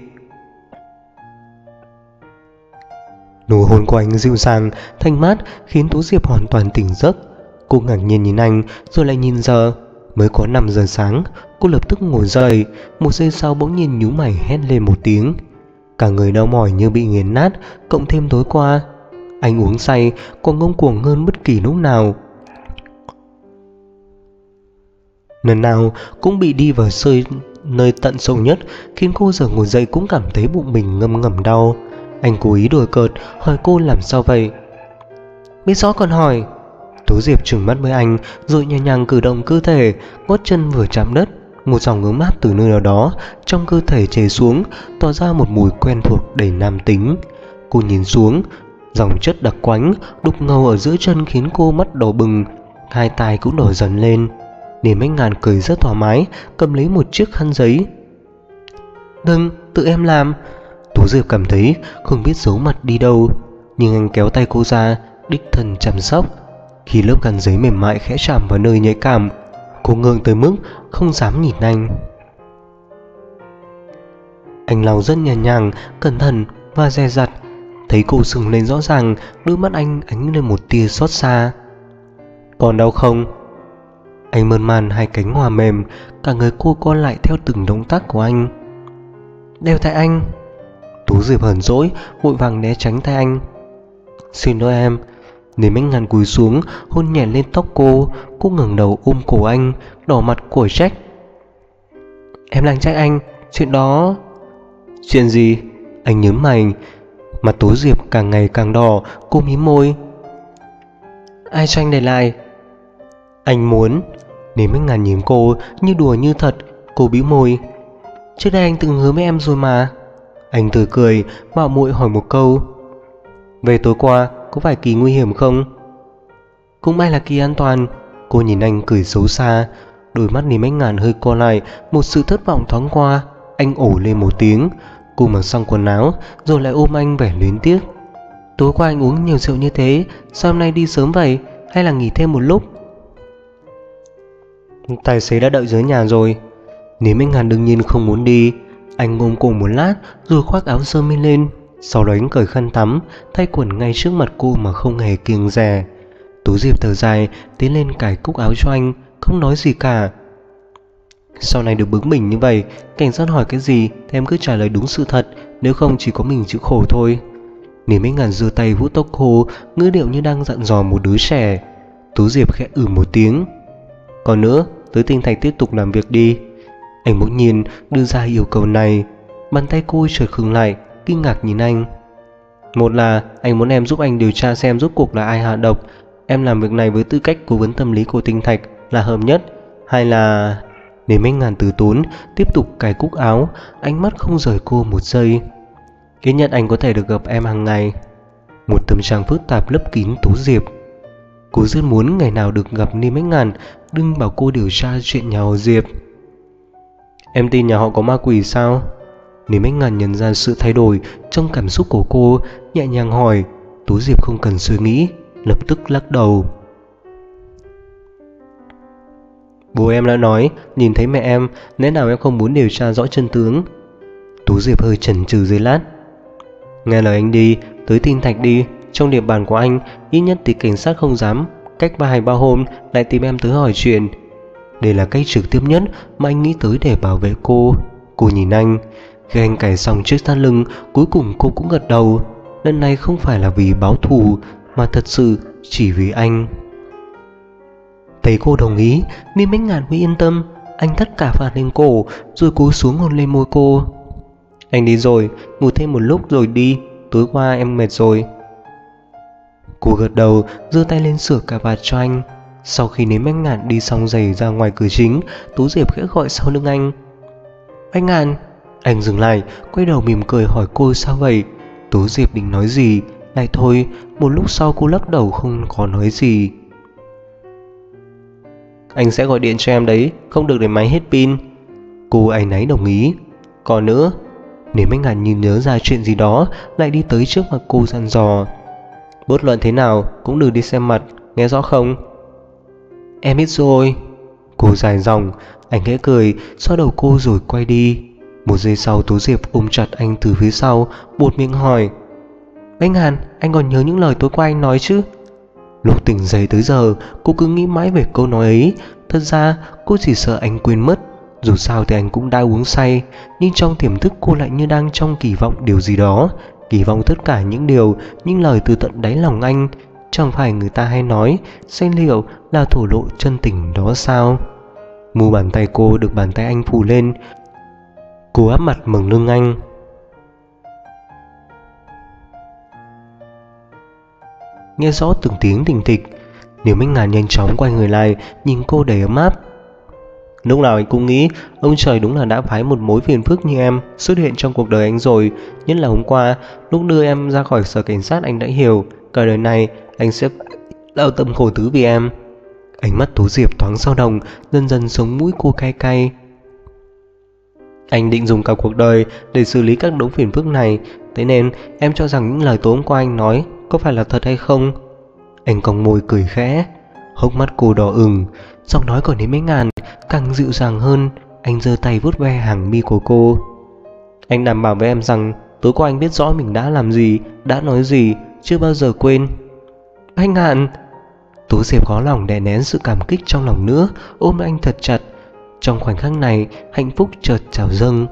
Nụ hôn của anh dịu dàng, thanh mát khiến Tú Diệp hoàn toàn tỉnh giấc. Cô ngạc nhiên nhìn anh rồi lại nhìn giờ. Mới có 5 giờ sáng. Cô lập tức ngồi dậy. Một giây sau bỗng nhiên nhíu mày hét lên một tiếng. Cả người đau mỏi như bị nghiền nát, cộng thêm tối qua anh uống say còn ngông cuồng hơn bất kỳ lúc nào. Lần nào cũng bị đi vào nơi tận sâu nhất, khiến cô giờ ngồi dậy cũng cảm thấy bụng mình ngâm ngầm đau. Anh cố ý đùa cợt hỏi cô làm sao vậy. Biết rõ còn hỏi. Tố Diệp trừng mắt với anh rồi nhẹ nhàng cử động cơ thể, gót chân vừa chạm đất, một dòng ấm áp từ nơi nào đó trong cơ thể chảy xuống, tỏa ra một mùi quen thuộc đầy nam tính. Cô nhìn xuống, dòng chất đặc quánh đục ngầu ở giữa chân khiến cô mắt đỏ bừng, hai tai cũng đỏ dần lên. Nếm Ánh Hàn cười rất thoải mái, cầm lấy một chiếc khăn giấy. Đừng, tự em làm. Tú Diệp cảm thấy không biết giấu mặt đi đâu, nhưng anh kéo tay cô ra, đích thân chăm sóc. Khi lớp khăn giấy mềm mại khẽ chạm vào nơi nhạy cảm, cô ngượng tới mức không dám nhìn anh. Anh lau rất nhẹ nhàng, cẩn thận và dè dặt. Thấy cô sừng lên rõ ràng, đôi mắt anh ánh lên một tia xót xa. Còn đau không? Anh mơn man hai cánh hòa mềm, cả người cô co lại theo từng động tác của anh. Đeo tay anh. Tú Diệp hờn dỗi, vội vàng né tránh tay anh. Xin lỗi em. Nếm anh ngàn cúi xuống, hôn nhẹ lên tóc cô. Cô ngẩng đầu ôm cổ anh, đỏ mặt của trách. Em đang trách anh, chuyện đó. Chuyện gì? Anh nhớn mày. Mặt Tú Diệp càng ngày càng đỏ, cô mím môi. Ai cho anh để lại? Anh muốn. Nếm anh ngàn nhìn cô như đùa như thật. Cô bĩu môi. Trước đây anh từng hứa với em rồi mà. Anh tươi cười, mạo muội hỏi một câu. Về tối qua, có phải kỳ nguy hiểm không? Cũng may là kỳ an toàn. Cô nhìn anh cười xấu xa. Đôi mắt Nếm anh ngàn hơi co lại, một sự thất vọng thoáng qua. Anh ổ lên một tiếng. Cô mặc xong quần áo, rồi lại ôm anh vẻ luyến tiếc. Tối qua anh uống nhiều rượu như thế, sao hôm nay đi sớm vậy? Hay là nghỉ thêm một lúc? Tài xế đã đợi dưới nhà rồi. Nếm anh ngàn đương nhiên không muốn đi. Anh ôm cô một lát, rồi khoác áo sơ mi lên. Sau đó anh cởi khăn tắm, thay quần ngay trước mặt cô mà không hề kiêng dè. Tú Diệp thở dài, tiến lên cài cúc áo cho anh, không nói gì cả. Sau này được bướng bỉnh như vậy, cảnh sát hỏi cái gì thì em cứ trả lời đúng sự thật, nếu không chỉ có mình chịu khổ thôi. Nếm anh ngàn giơ tay vuốt tóc cô, ngữ điệu như đang dặn dò một đứa trẻ. Tú Diệp khẽ một tiếng. Còn nữa, tới Tinh Thạch tiếp tục làm việc đi. Anh bỗng nhiên đưa ra yêu cầu này. Bàn tay cô chợt khựng lại, kinh ngạc nhìn anh. Một là anh muốn em giúp anh điều tra xem rốt cuộc là ai hạ độc. Em làm việc này với tư cách cố vấn tâm lý của Tinh Thạch là hợp nhất. Hay là... Nếm anh ngàn từ tốn, tiếp tục cài cúc áo, ánh mắt không rời cô một giây. Ít nhất anh có thể được gặp em hàng ngày. Một tâm trạng phức tạp lấp kín Tú Diệp. Cô rất muốn ngày nào được gặp Nếm anh ngàn, đừng bảo cô điều tra chuyện nhà họ Diệp. Em tin nhà họ có ma quỷ sao? Nếm anh ngàn nhận ra sự thay đổi trong cảm xúc của cô, nhẹ nhàng hỏi. Tú Diệp không cần suy nghĩ, lập tức lắc đầu. Bố em đã nói, nhìn thấy mẹ em, lẽ nào em không muốn điều tra rõ chân tướng? Tú Diệp hơi chần chừ giây lát. Nghe lời anh đi, tới Tinh Thạch đi. Trong địa bàn của anh, ít nhất thì cảnh sát không dám cách 2-3 hôm lại tìm em tới hỏi chuyện. Đây là cách trực tiếp nhất mà anh nghĩ tới để bảo vệ cô. Cô nhìn anh. Khi anh cài xong chiếc thắt lưng, cuối cùng cô cũng gật đầu. Lần này không phải là vì báo thù, mà thật sự chỉ vì anh. Thấy cô đồng ý, Nếm anh ngàn mới yên tâm. Anh thắt cả vạt lên cổ, rồi cúi xuống hôn lên môi cô. Anh đi rồi, ngủ thêm một lúc rồi đi. Tối qua em mệt rồi. Cô gật đầu, giơ tay lên sửa cà vạt cho anh. Sau khi Nếm anh ngàn đi xong giày ra ngoài cửa chính, Tú Diệp khẽ gọi sau lưng anh. Anh ngàn. Anh dừng lại, quay đầu mỉm cười hỏi cô sao vậy. Tú Diệp định nói gì, lại thôi. Một lúc sau cô lắc đầu không có nói gì. Anh sẽ gọi điện cho em đấy, không được để máy hết pin. Cô áy náy đồng ý. Còn nữa, nếu anh ngàn nhìn nhớ ra chuyện gì đó, lại đi tới trước mặt cô dặn dò. Bất luận thế nào cũng đừng đi xem mặt, nghe rõ không? Em biết rồi. Cô dài dòng. Anh khẽ cười, xoa đầu cô rồi quay đi. Một giây sau, Tú Diệp ôm chặt anh từ phía sau, buột miệng hỏi. Anh Hàn, anh còn nhớ những lời tối qua anh nói chứ? Lúc tỉnh dậy tới giờ, cô cứ nghĩ mãi về câu nói ấy. Thật ra cô chỉ sợ anh quên mất. Dù sao thì anh cũng đã uống say, nhưng trong tiềm thức cô lại như đang trong kỳ vọng điều gì đó. Kỳ vọng tất cả những lời từ tận đáy lòng anh. Chẳng phải người ta hay nói say rượu là thổ lộ chân tình đó sao? Mu bàn tay cô được bàn tay anh phủ lên. Cô áp mặt mừng lưng anh. Nghe rõ từng tiếng thình thịch. Nếu Minh Ngàn nhanh chóng quay người lại, nhìn cô đầy ấm áp. Lúc nào anh cũng nghĩ ông trời đúng là đã phái một mối phiền phức như em xuất hiện trong cuộc đời anh rồi. Nhất là hôm qua, lúc đưa em ra khỏi sở cảnh sát, anh đã hiểu cả đời này anh sẽ lao tâm khổ tứ vì em. Ánh mắt Tú Diệp thoáng dao động, dần dần sống mũi cô cay cay. Anh định dùng cả cuộc đời để xử lý các đống phiền phức này, thế nên em cho rằng những lời tối hôm qua anh nói có phải là thật hay không? Anh cong môi cười khẽ. Hốc mắt cô đỏ ửng, giọng nói còn đến mấy ngàn, càng dịu dàng hơn. Anh giơ tay vuốt ve hàng mi của cô. Anh đảm bảo với em rằng tối qua anh biết rõ mình đã làm gì, đã nói gì, chưa bao giờ quên. Anh Hạn! Tú Diệp khó lòng đè nén sự cảm kích trong lòng nữa, ôm anh thật chặt. Trong khoảnh khắc này, hạnh phúc chợt trào dâng.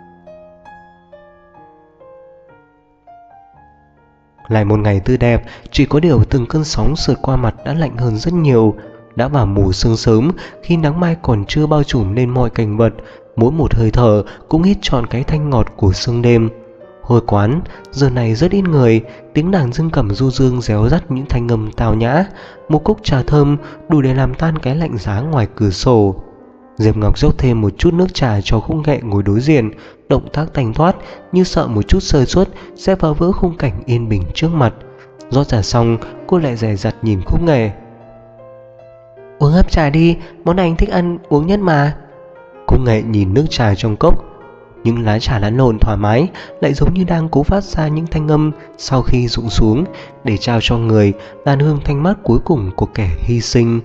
Lại một ngày tươi đẹp, chỉ có điều từng cơn sóng sượt qua mặt đã lạnh hơn rất nhiều. Đã vào mùa sương sớm, khi nắng mai còn chưa bao trùm lên mọi cảnh vật, mỗi một hơi thở cũng hít trọn cái thanh ngọt của sương đêm. Hồi quán giờ này rất ít người, tiếng đàn dương cầm du dương réo rắt những thanh âm tao nhã. Một cốc trà thơm đủ để làm tan cái lạnh giá ngoài cửa sổ. Diệp Ngọc dốc thêm một chút nước trà cho Khúc Nghệ ngồi đối diện, động tác thanh thoát như sợ một chút sơ suất sẽ phá vỡ khung cảnh yên bình trước mặt. Rót trà xong, cô lại dè dặt nhìn Khúc Nghệ. Uống hấp trà đi, món này anh thích ăn uống nhất mà. Khúc Nghệ nhìn nước trà trong cốc. Những lá trà lăn lộn thoải mái, lại giống như đang cố phát ra những thanh âm sau khi rụng xuống, để trao cho người làn hương thanh mát cuối cùng của kẻ hy sinh.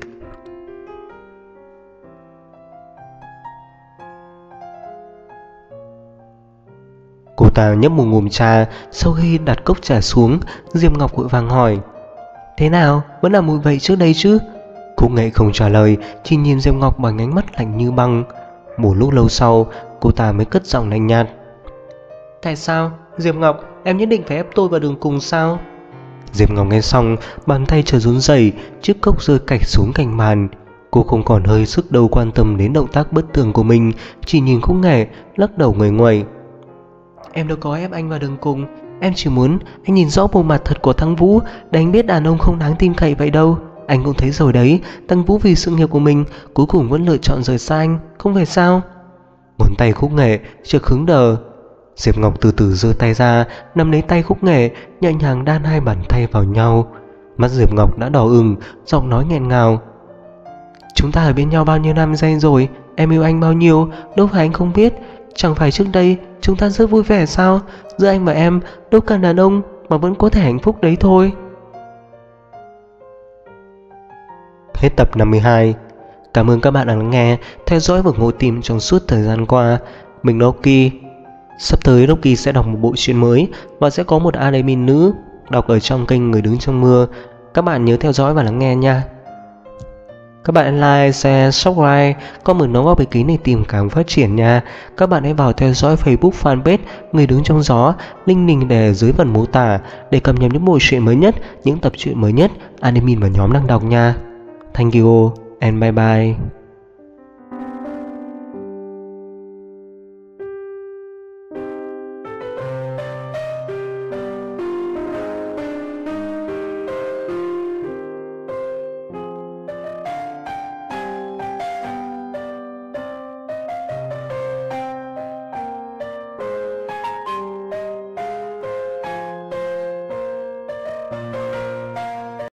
Cô ta nhấp một ngụm trà. Sau khi đặt cốc trà xuống, Diệp Ngọc vội vàng hỏi: Thế nào, vẫn là mùi vậy trước đây chứ? Khúc Nghệ không trả lời, chỉ nhìn Diệp Ngọc bằng ánh mắt lạnh như băng. Một lúc lâu sau, cô ta mới cất giọng lạnh nhạt: Tại sao, Diệp Ngọc, em nhất định phải ép tôi vào đường cùng sao? Diệp Ngọc nghe xong, bàn tay chợt run rẩy, chiếc cốc rơi cạch xuống cạnh bàn. Cô không còn hơi sức đâu quan tâm đến động tác bất tường của mình, chỉ nhìn Khúc Nghệ, lắc đầu nguầy nguầy. Em đâu có ép anh vào đường cùng, em chỉ muốn anh nhìn rõ bộ mặt thật của Thăng Vũ, để anh biết đàn ông không đáng tin cậy vậy đâu. Anh cũng thấy rồi đấy, Thăng Vũ vì sự nghiệp của mình cuối cùng vẫn lựa chọn rời xa anh, không phải sao? Ngón tay Khúc Nghệ chợt cứng đờ. Diệp Ngọc từ từ giơ tay ra, nắm lấy tay Khúc Nghệ, nhẹ nhàng đan hai bàn tay vào nhau. Mắt Diệp Ngọc đã đỏ ửng, giọng nói nghẹn ngào: Chúng ta ở bên nhau bao nhiêu năm giây rồi, em yêu anh bao nhiêu, đâu phải anh không biết. Chẳng phải trước đây chúng ta rất vui vẻ sao? Giữa anh và em đâu cần đàn ông mà vẫn có thể hạnh phúc đấy thôi. Hết tập 52. Cảm ơn các bạn đã lắng nghe, theo dõi và ủng hộ team trong suốt thời gian qua. Mình là Rocky. Sắp tới Rocky sẽ đọc một bộ truyện mới và sẽ có một admin nữ đọc ở trong kênh Người Đứng Trong Mưa. Các bạn nhớ theo dõi và lắng nghe nha. Các bạn like, share, subscribe, comment đóng góp ý kiến để tìm cảm phát triển nha. Các bạn hãy vào theo dõi Facebook fanpage Người Đứng Trong Gió, link mình để ở dưới phần mô tả để cập nhật những bộ truyện mới nhất, những tập truyện mới nhất, admin và nhóm đang đọc nha. Thank you and bye bye.